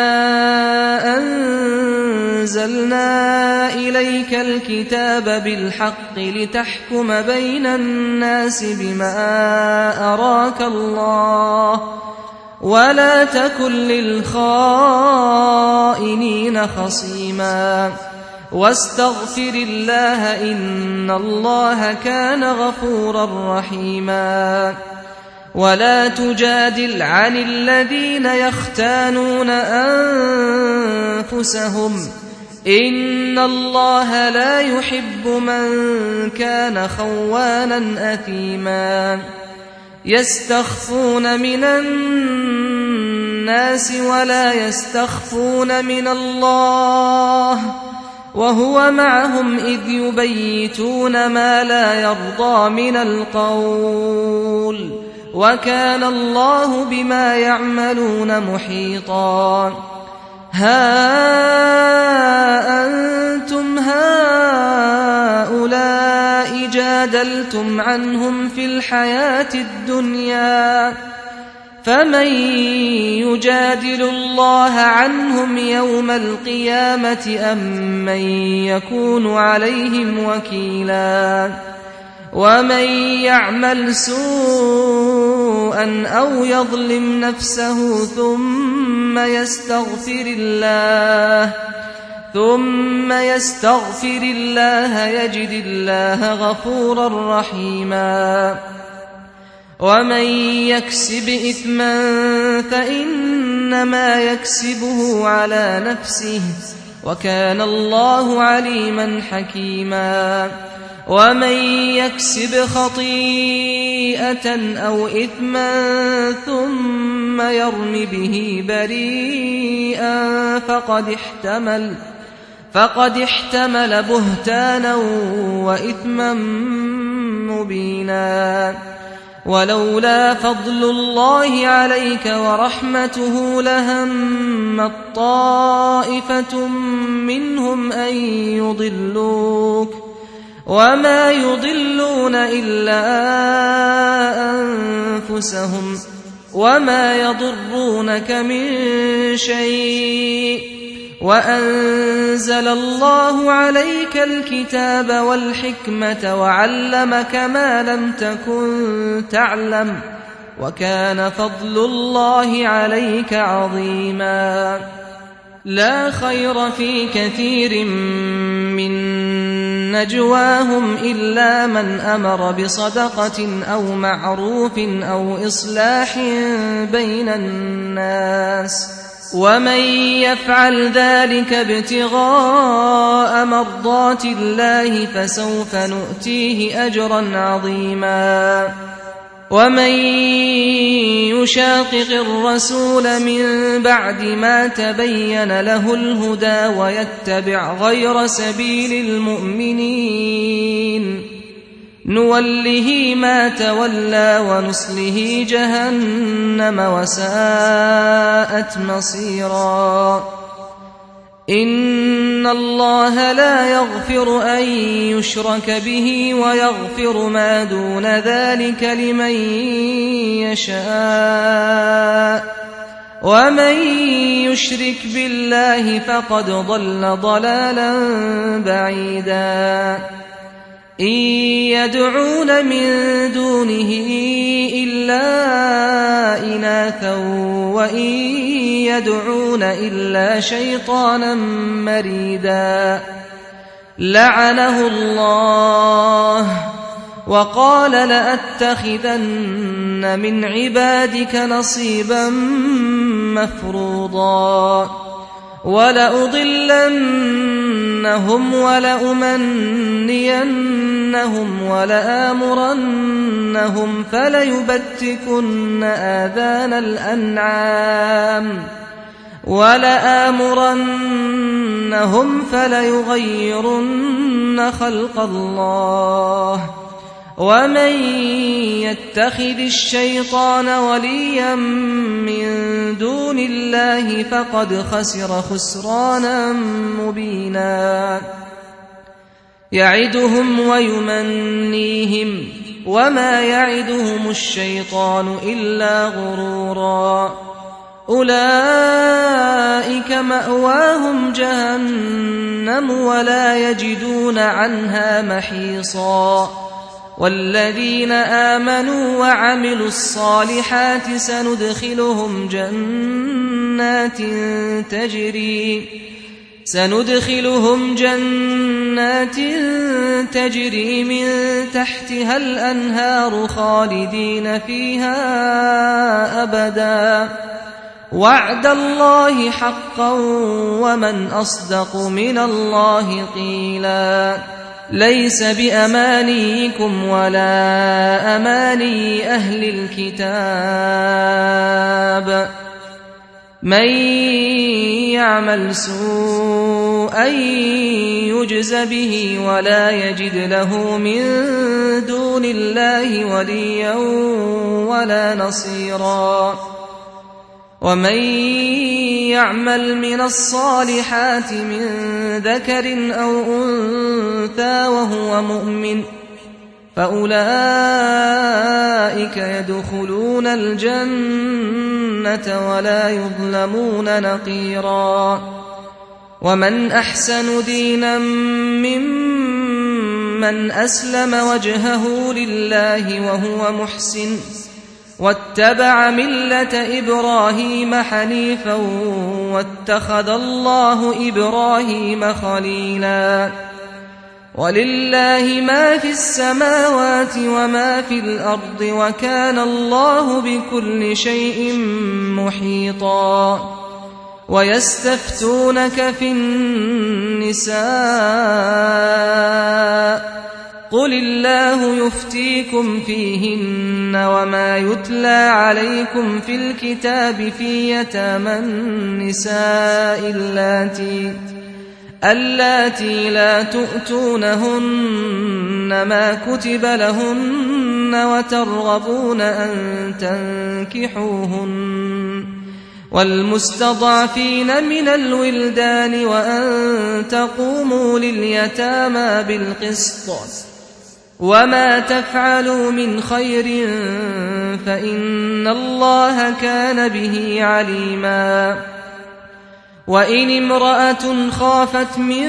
[SPEAKER 2] أنزلنا إليك الكتاب بالحق لتحكم بين الناس بما أراك الله ولا تكن للخائنين خصيما واستغفر الله إن الله كان غفورا رحيما ولا تجادل عن الذين يختانون أنفسهم إن الله لا يحب من كان خوانا أثيما يستخفون من الناس ولا يستخفون من الله وهو معهم إذ يبيتون ما لا يرضى من القول وكان الله بما يعملون محيطا ها أنتم هؤلاء جادلتم عنهم في الحياة الدنيا فمن يجادل الله عنهم يوم القيامة أم من يكون عليهم وكيلا ومن يعمل سوءا أو يظلم نفسه ثم يستغفر الله ثم يستغفر الله يجد الله غفورا رحيما ومن يكسب إثما فإنما يكسبه على نفسه وكان الله عليما حكيما ومن يكسب خطيئة أو إثما ثم يرم به بريئا فقد احتمل فقد احتمل بهتانا وإثما مبينا ولولا فضل الله عليك ورحمته لهمت طائفة منهم أن يضلوك وما يضلون إلا أنفسهم وما يضرونك من شيء وأنزل الله عليك الكتاب والحكمة وعلمك ما لم تكن تعلم وكان فضل الله عليك عظيما لا خير في كثير من نجواهم إلا من أمر بصدقة أو معروف أو إصلاح بين الناس ومن يفعل ذلك ابتغاء مرضات الله فسوف نؤتيه أجرا عظيما ومن يشاقق الرسول من بعد ما تبين له الهدى ويتبع غير سبيل المؤمنين نوله ما تولى ونصله جهنم وساءت مصيرا إن الله لا يغفر أن يشرك به ويغفر ما دون ذلك لمن يشاء ومن يشرك بالله فقد ضل ضلالا بعيدا إن يدعون من دونه إلا إناثا وإن يدعون إلا شيطانا مريدا لعنه الله وقال لأتخذن من عبادك نصيبا مفروضا ولأضلنهم ولأمنينهم ولآمرنهم فليبتكن آذان الأنعام ولآمرنهم فليغيرن خلق الله ومن يتخذ الشيطان وليا من دون الله فقد خسر خسرانا مبينا يعدهم ويمنيهم وما يعدهم الشيطان إلا غرورا أولئك مأواهم جهنم ولا يجدون عنها محيصا والذين آمنوا وعملوا الصالحات سندخلهم جنات تجري سندخلهم جنات تجري من تحتها الأنهار خالدين فيها أبدا وعد الله حقا ومن أصدق من الله قيلا ليس بأمانيكم ولا أماني أهل الكتاب من يعمل سوءا يجز به ولا يجد له من دون الله وليا ولا نصيرا ومن يعمل من الصالحات من ذكر أو أنثى وهو مؤمن فأولئك يدخلون الجنة ولا يظلمون نقيرا ومن أحسن دينا ممن أسلم وجهه لله وهو محسن واتبع ملة إبراهيم حنيفا واتخذ الله إبراهيم خليلا ولله ما في السماوات وما في الأرض وكان الله بكل شيء محيطا ويستفتونك في النساء قل الله يفتيكم فيهن وما يتلى عليكم في الكتاب في يتامى النساء اللاتي اللاتي لا تؤتونهن ما كتب لهن وترغبون أن تنكحوهن والمستضعفين من الولدان وأن تقوموا لليتامى بالقسط وما تفعلوا من خير فإن الله كان به عليما وإن امرأة خافت من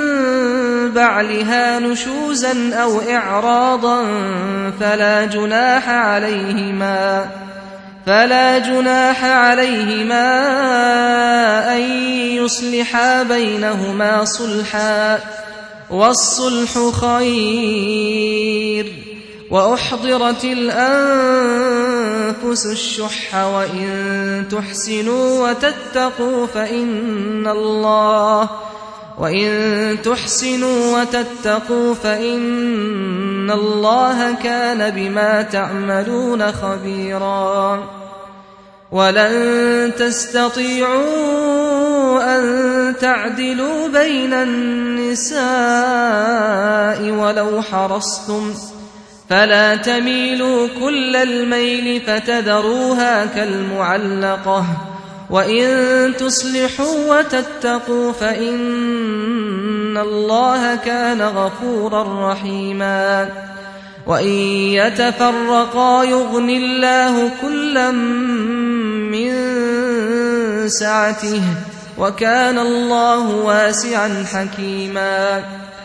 [SPEAKER 2] بعلها نشوزا أو إعراضا فلا جناح عليهما فلا جناح عليهما أن يصلحا بينهما صلحا والصلح خير وأحضرت الأنفس الشح وإن تحسنوا وتتقوا فإن الله وإن تحسنوا وتتقوا فإن الله كان بما تعملون خبيرا ولن تستطيعوا أن تعدلوا بين النساء ولو حرصتم فلا تميلوا كل الميل فتذروها كالمعلقة وإن تصلحوا وتتقوا فإن الله كان غفورا رحيما وإن يتفرقا يغن الله كلا من سعته وكان الله واسعا حكيما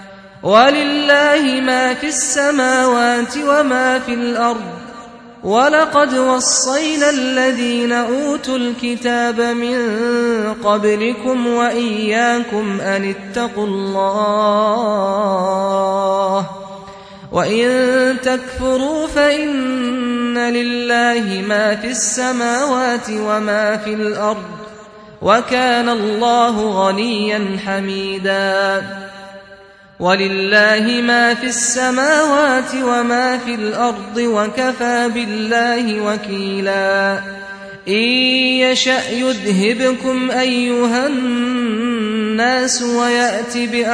[SPEAKER 2] ولله ما في السماوات وما في الأرض ولقد وصينا الذين أوتوا الكتاب من قبلكم وإياكم أن اتقوا الله وإن تكفروا فإن لله ما في السماوات وما في الأرض وكان الله غنيا حميدا ولله ما في السماوات وما في الأرض وكفى بالله وكيلا إن يشأ يذهبكم أيها الناس ويأت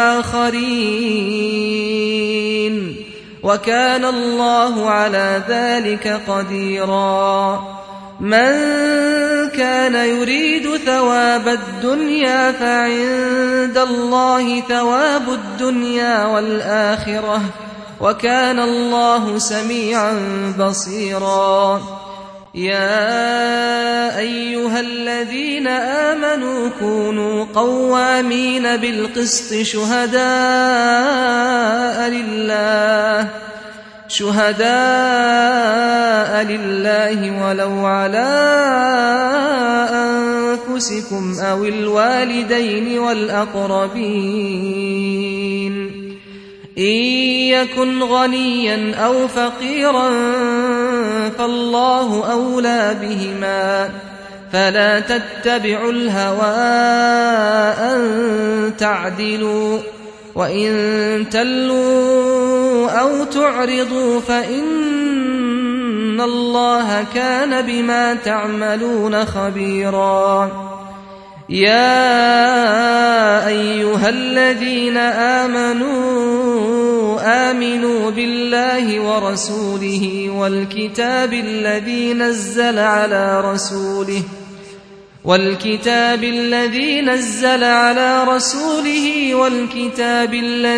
[SPEAKER 2] بآخرين وكان الله على ذلك قديرا من كان يريد ثواب الدنيا فعند الله ثواب الدنيا والآخرة وكان الله سميعا بصيرا يا أيها الذين آمنوا كونوا قوامين بالقسط شهداء لله شهداء لله ولو على أنفسكم أو الوالدين والأقربين إن يكن غنيا أو فقيرا فالله أولى بهما فلا تتبعوا الهوى أن تعدلوا وإن تلوا أو تعرضوا فإن الله كان بما تعملون خبيرا يا أيها الذين آمنوا آمنوا بالله ورسوله والكتاب الذي نزل على رسوله والكتاب الذي نزل على رسوله والكتاب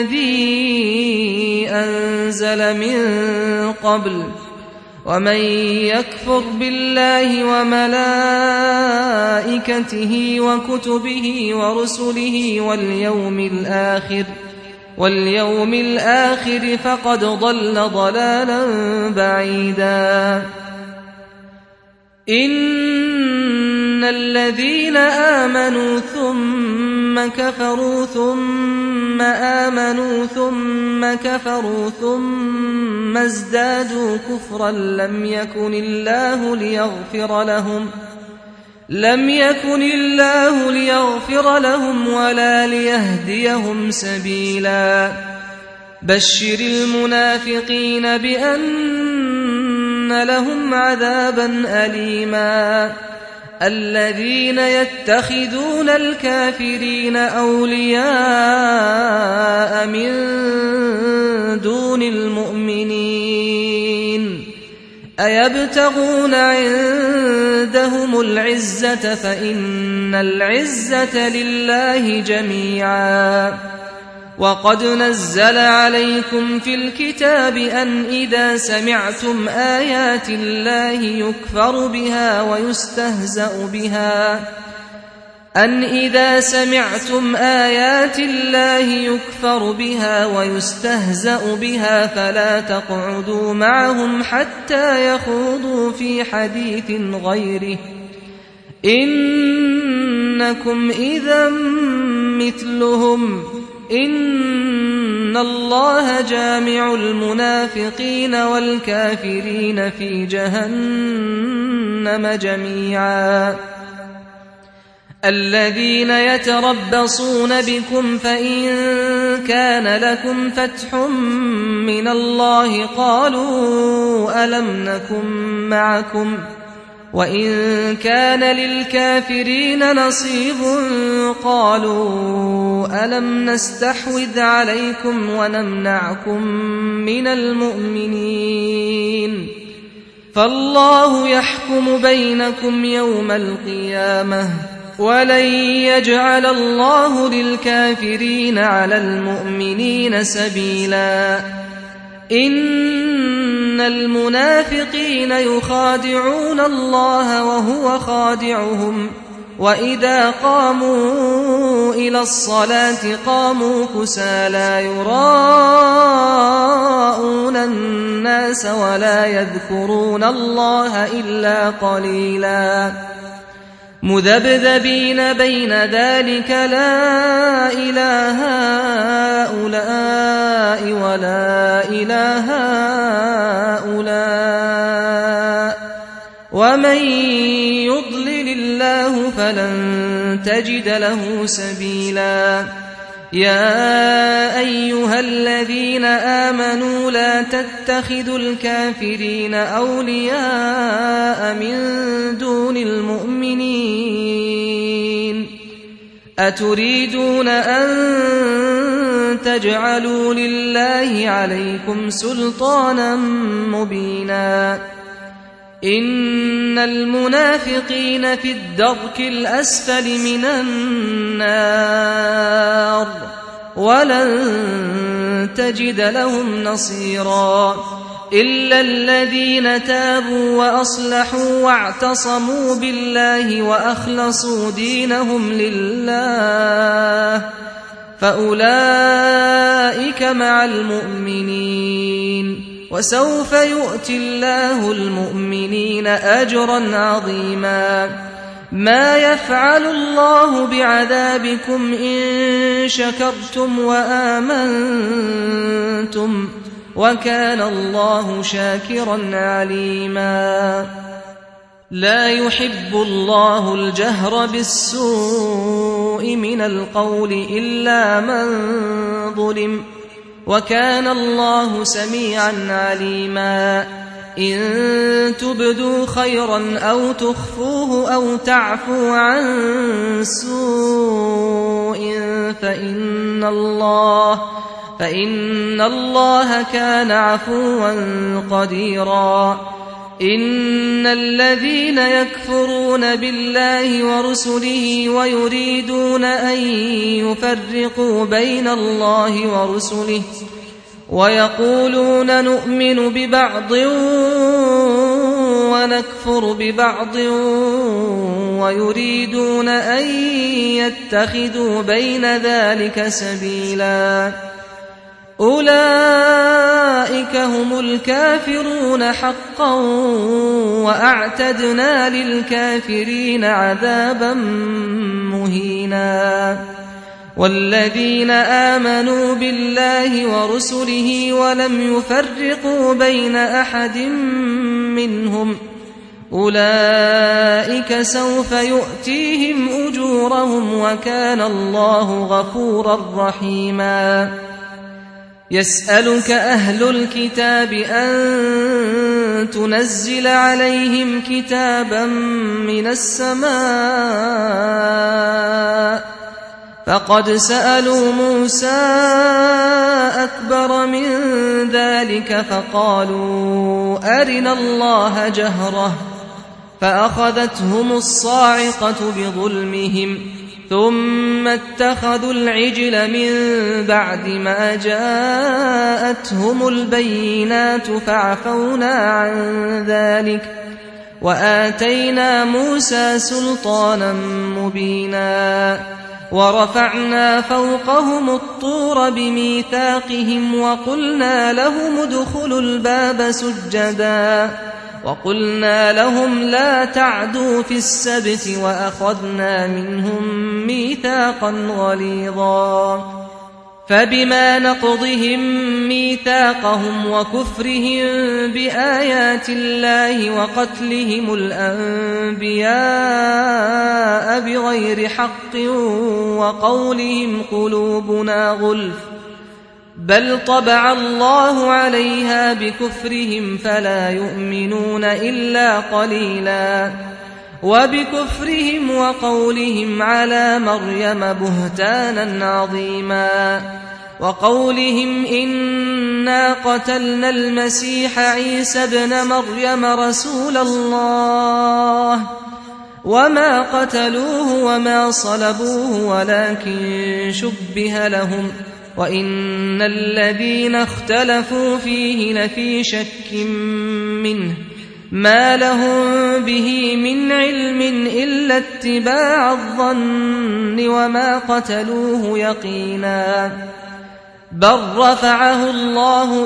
[SPEAKER 2] الذي أنزل من قبل ومن يكفر بالله وملائكته وكتبه ورسله واليوم الآخر واليوم الآخر فقد ضل ضلالا بعيدا إن الذين آمنوا ثم كفروا ثم آمنوا ثم كفروا ثم ازدادوا كفرا لم يكن الله ليغفر لهم لم يكن الله ليغفر لهم ولا ليهديهم سبيلا بشر المنافقين بأن لهم عذابا أليما الذين يتخذون الكافرين أولياء من دون المؤمنين أيبتغون عندهم العزة فإن العزة لله جميعا وقد نزل عليكم في الكتاب أن إذا سمعتم آيات الله يكفر بها ويستهزأ بها أن إذا سمعتم آيات الله يكفر بها ويستهزأ بها فلا تقعدوا معهم حتى يخوضوا في حديث غيره إنكم إذا مثلهم إن الله جامع المنافقين والكافرين في جهنم جميعا الذين يتربصون بكم فإن كان لكم فتح من الله قالوا ألم نكن معكم وإن كان للكافرين نصيب قالوا ألم نستحوذ عليكم ونمنعكم من المؤمنين فالله يحكم بينكم يوم القيامة ولن يجعل الله للكافرين على المؤمنين سبيلا إن المنافقين يخادعون الله وهو خادعهم وإذا قاموا إلى الصلاة قاموا كسالى يراءون الناس ولا يذكرون الله إلا قليلا مذبذبين بين ذلك لا إله هؤلاء ولا إله هؤلاء ومن يضلل الله فلن تجد له سبيلا يا أيها الذين آمنوا لا تتخذوا الكافرين أولياء من دون المؤمنين أتريدون أن تجعلوا لله عليكم سلطانا مبينا إن المنافقين في الدرك الأسفل من النار ولن تجد لهم نصيرا إلا الذين تابوا وأصلحوا واعتصموا بالله وأخلصوا دينهم لله فأولئك مع المؤمنين وسوف يؤتي الله المؤمنين أجرا عظيما ما يفعل الله بعذابكم إن شكرتم وآمنتم وكان الله شاكرا عليما لا يحب الله الجهر بالسوء من القول إلا من ظلم وكان الله سميعا عليما إن تبدوا خيرا أو تخفوه أو تعفو عن سوء فإن الله فإن الله كان عفوا قديرا إن الذين يكفرون بالله ورسله ويريدون أن يفرقوا بين الله ورسله ويقولون نؤمن ببعض ونكفر ببعض ويريدون أن يتخذوا بين ذلك سبيلا أولئك هم الكافرون حقا وأعتدنا للكافرين عذابا مهينا والذين آمنوا بالله ورسله ولم يفرقوا بين أحد منهم أولئك سوف يؤتيهم أجورهم وكان الله غفورا رحيما يسألك أهل الكتاب أن تنزل عليهم كتابا من السماء فقد سألوا موسى أكبر من ذلك فقالوا أرنا الله جهرة فأخذتهم الصاعقة بظلمهم ثم اتخذوا العجل من بعد ما جاءتهم البينات فعفونا عن ذلك وآتينا موسى سلطانا مبينا ورفعنا فوقهم الطور بميثاقهم وقلنا لهم ادخلوا الباب سجدا وقلنا لهم لا تعدوا في السبت وأخذنا منهم ميثاقا غليظا فبما نقضهم ميثاقهم وكفرهم بآيات الله وقتلهم الأنبياء بغير حق وقولهم قلوبنا غلف بل طبع الله عليها بكفرهم فلا يؤمنون إلا قليلا وبكفرهم وقولهم على مريم بهتانا عظيما وقولهم إنا قتلنا المسيح عيسى ابن مريم رسول الله وما قتلوه وما صلبوه ولكن شبه لهم وإن الذين اختلفوا فيه لفي شك منه ما لهم به من علم إلا اتباع الظن وما قتلوه يقينا بل رفعه الله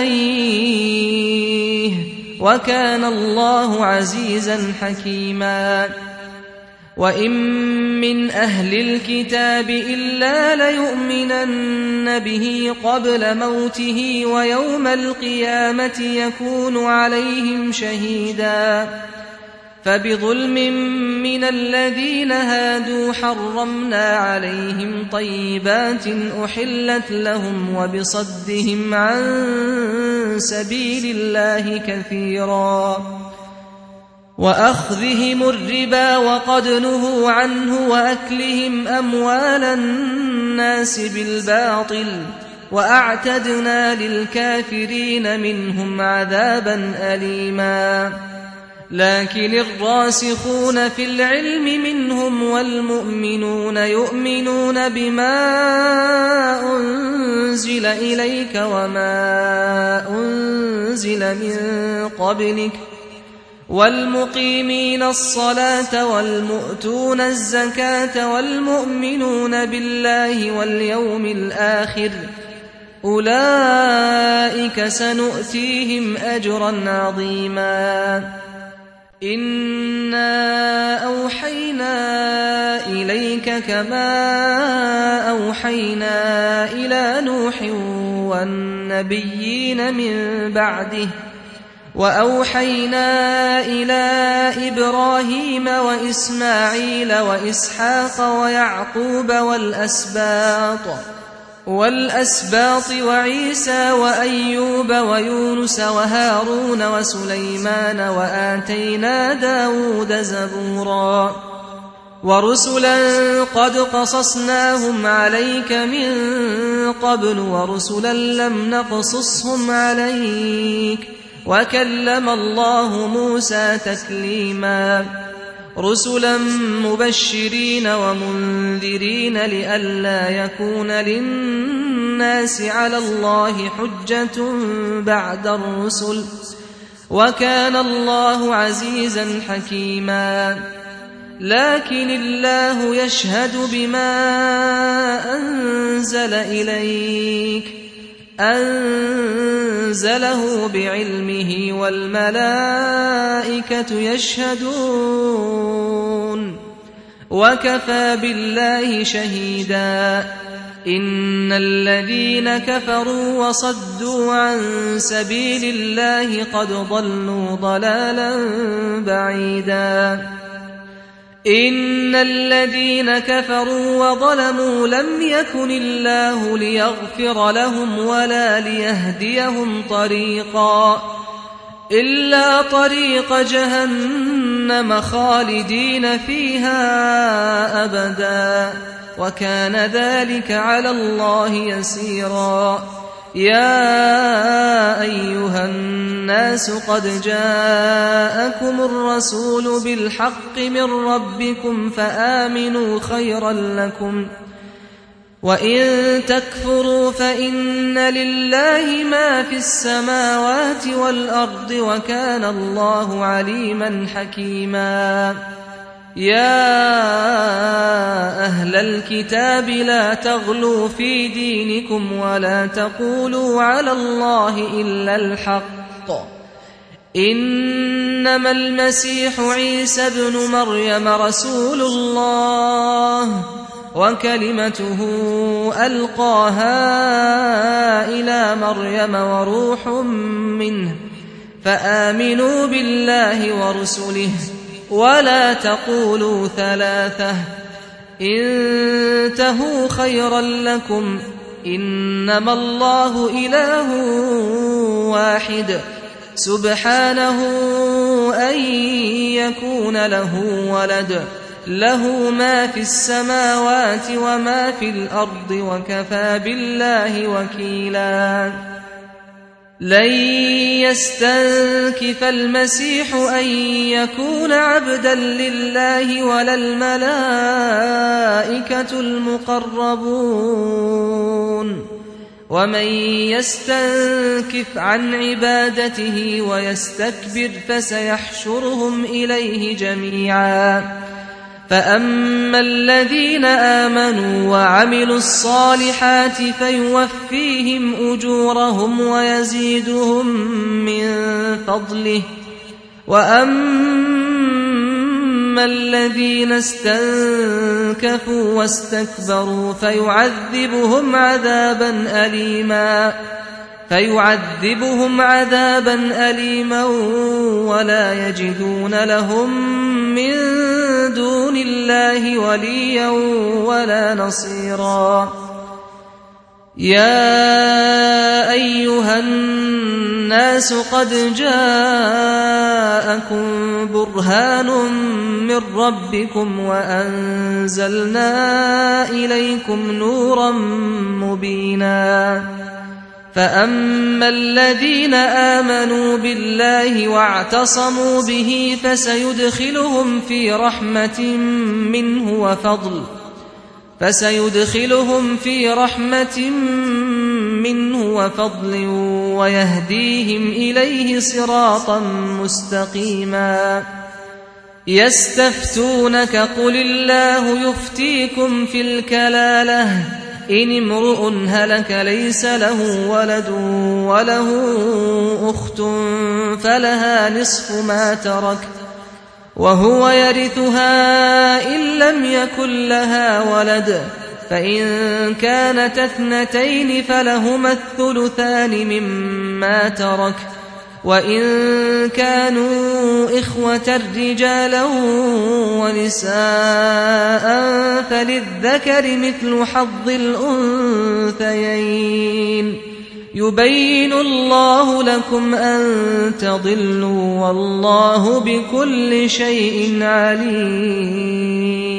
[SPEAKER 2] إليه وكان الله عزيزا حكيما وإن من أهل الكتاب إلا ليؤمنن به قبل موته ويوم القيامة يكون عليهم شهيدا فبظلم من الذين هادوا حرمنا عليهم طيبات أحلت لهم وبصدهم عن سبيل الله كثيرا وأخذهم الربا وقد نهوا عنه وأكلهم أموال الناس بالباطل وأعتدنا للكافرين منهم عذابا أليما لكن الراسخون في العلم منهم والمؤمنون يؤمنون بما أنزل إليك وما أنزل من قبلك والمقيمين الصلاة والمؤتون الزكاة والمؤمنون بالله واليوم الآخر أولئك سنؤتيهم أجرا عظيما إنا أوحينا إليك كما أوحينا إلى نوح والنبيين من بعده وأوحينا إلى إبراهيم وإسماعيل وإسحاق ويعقوب والأسباط والأسباط وعيسى وأيوب ويونس وهارون وسليمان وآتينا داود زبورا ورسلا قد قصصناهم عليك من قبل ورسلا لم نقصصهم عليك وكلم الله موسى تكليما رسلا مبشرين ومنذرين لئلا يكون للناس على الله حجة بعد الرسل وكان الله عزيزا حكيما لكن الله يشهد بما أنزل إليك أنزله بعلمه والملائكة يشهدون وكفى بالله شهيدا إن الذين كفروا وصدوا عن سبيل الله قد ضلوا ضلالا بعيدا إن الذين كفروا وظلموا لم يكن الله ليغفر لهم ولا ليهديهم طريقا إلا طريق جهنم خالدين فيها أبدا وكان ذلك على الله يسيرا يا أيها الناس قد جاءكم الرسول بالحق من ربكم فآمنوا خيرا لكم وإن تكفروا فإن لله ما في السماوات والأرض وكان الله عليما حكيما يا أهل الكتاب لا تغلوا في دينكم ولا تقولوا على الله إلا الحق إنما المسيح عيسى ابن مريم رسول الله وكلمته ألقاها إلى مريم وروح منه فآمنوا بالله ورسله ولا تقولوا ثلاثة انتهوا خيرا لكم إنما الله إله واحد سبحانه أن يكون له ولد له ما في السماوات وما في الأرض وكفى بالله وكيلا لن يستنكف المسيح أن يكون عبدا لله ولا الملائكة المقربون ومن يستنكف عن عبادته ويستكبر فسيحشرهم إليه جميعا فأما الذين آمنوا وعملوا الصالحات فيوفيهم أجورهم ويزيدهم من فضله وأما الذين استنكفوا واستكبروا فيعذبهم عذابا أليما فيعذبهم عذابا أليما ولا يجدون لهم من دون الله وليا ولا نصيرا يا أيها الناس قد جاءكم برهان من ربكم وأنزلنا إليكم نورا مبينا فأما الذين آمنوا بالله واعتصموا به فسيدخلهم في رحمة منه وفضل فسيدخلهم في رحمة منه وفضل ويهديهم إليه صراطا مستقيما يستفتونك قل الله يفتيكم في الكلالة إن امرؤ هلك ليس له ولد وله أخت فلها نصف ما ترك وهو يرثها إن لم يكن لها ولد فإن كانت اثنتين فلهما الثلثان مما ترك وإن كانوا إخوة رجالا ونساء فللذكر مثل حظ الأنثيين يبين الله لكم أن تضلوا والله بكل شيء عليم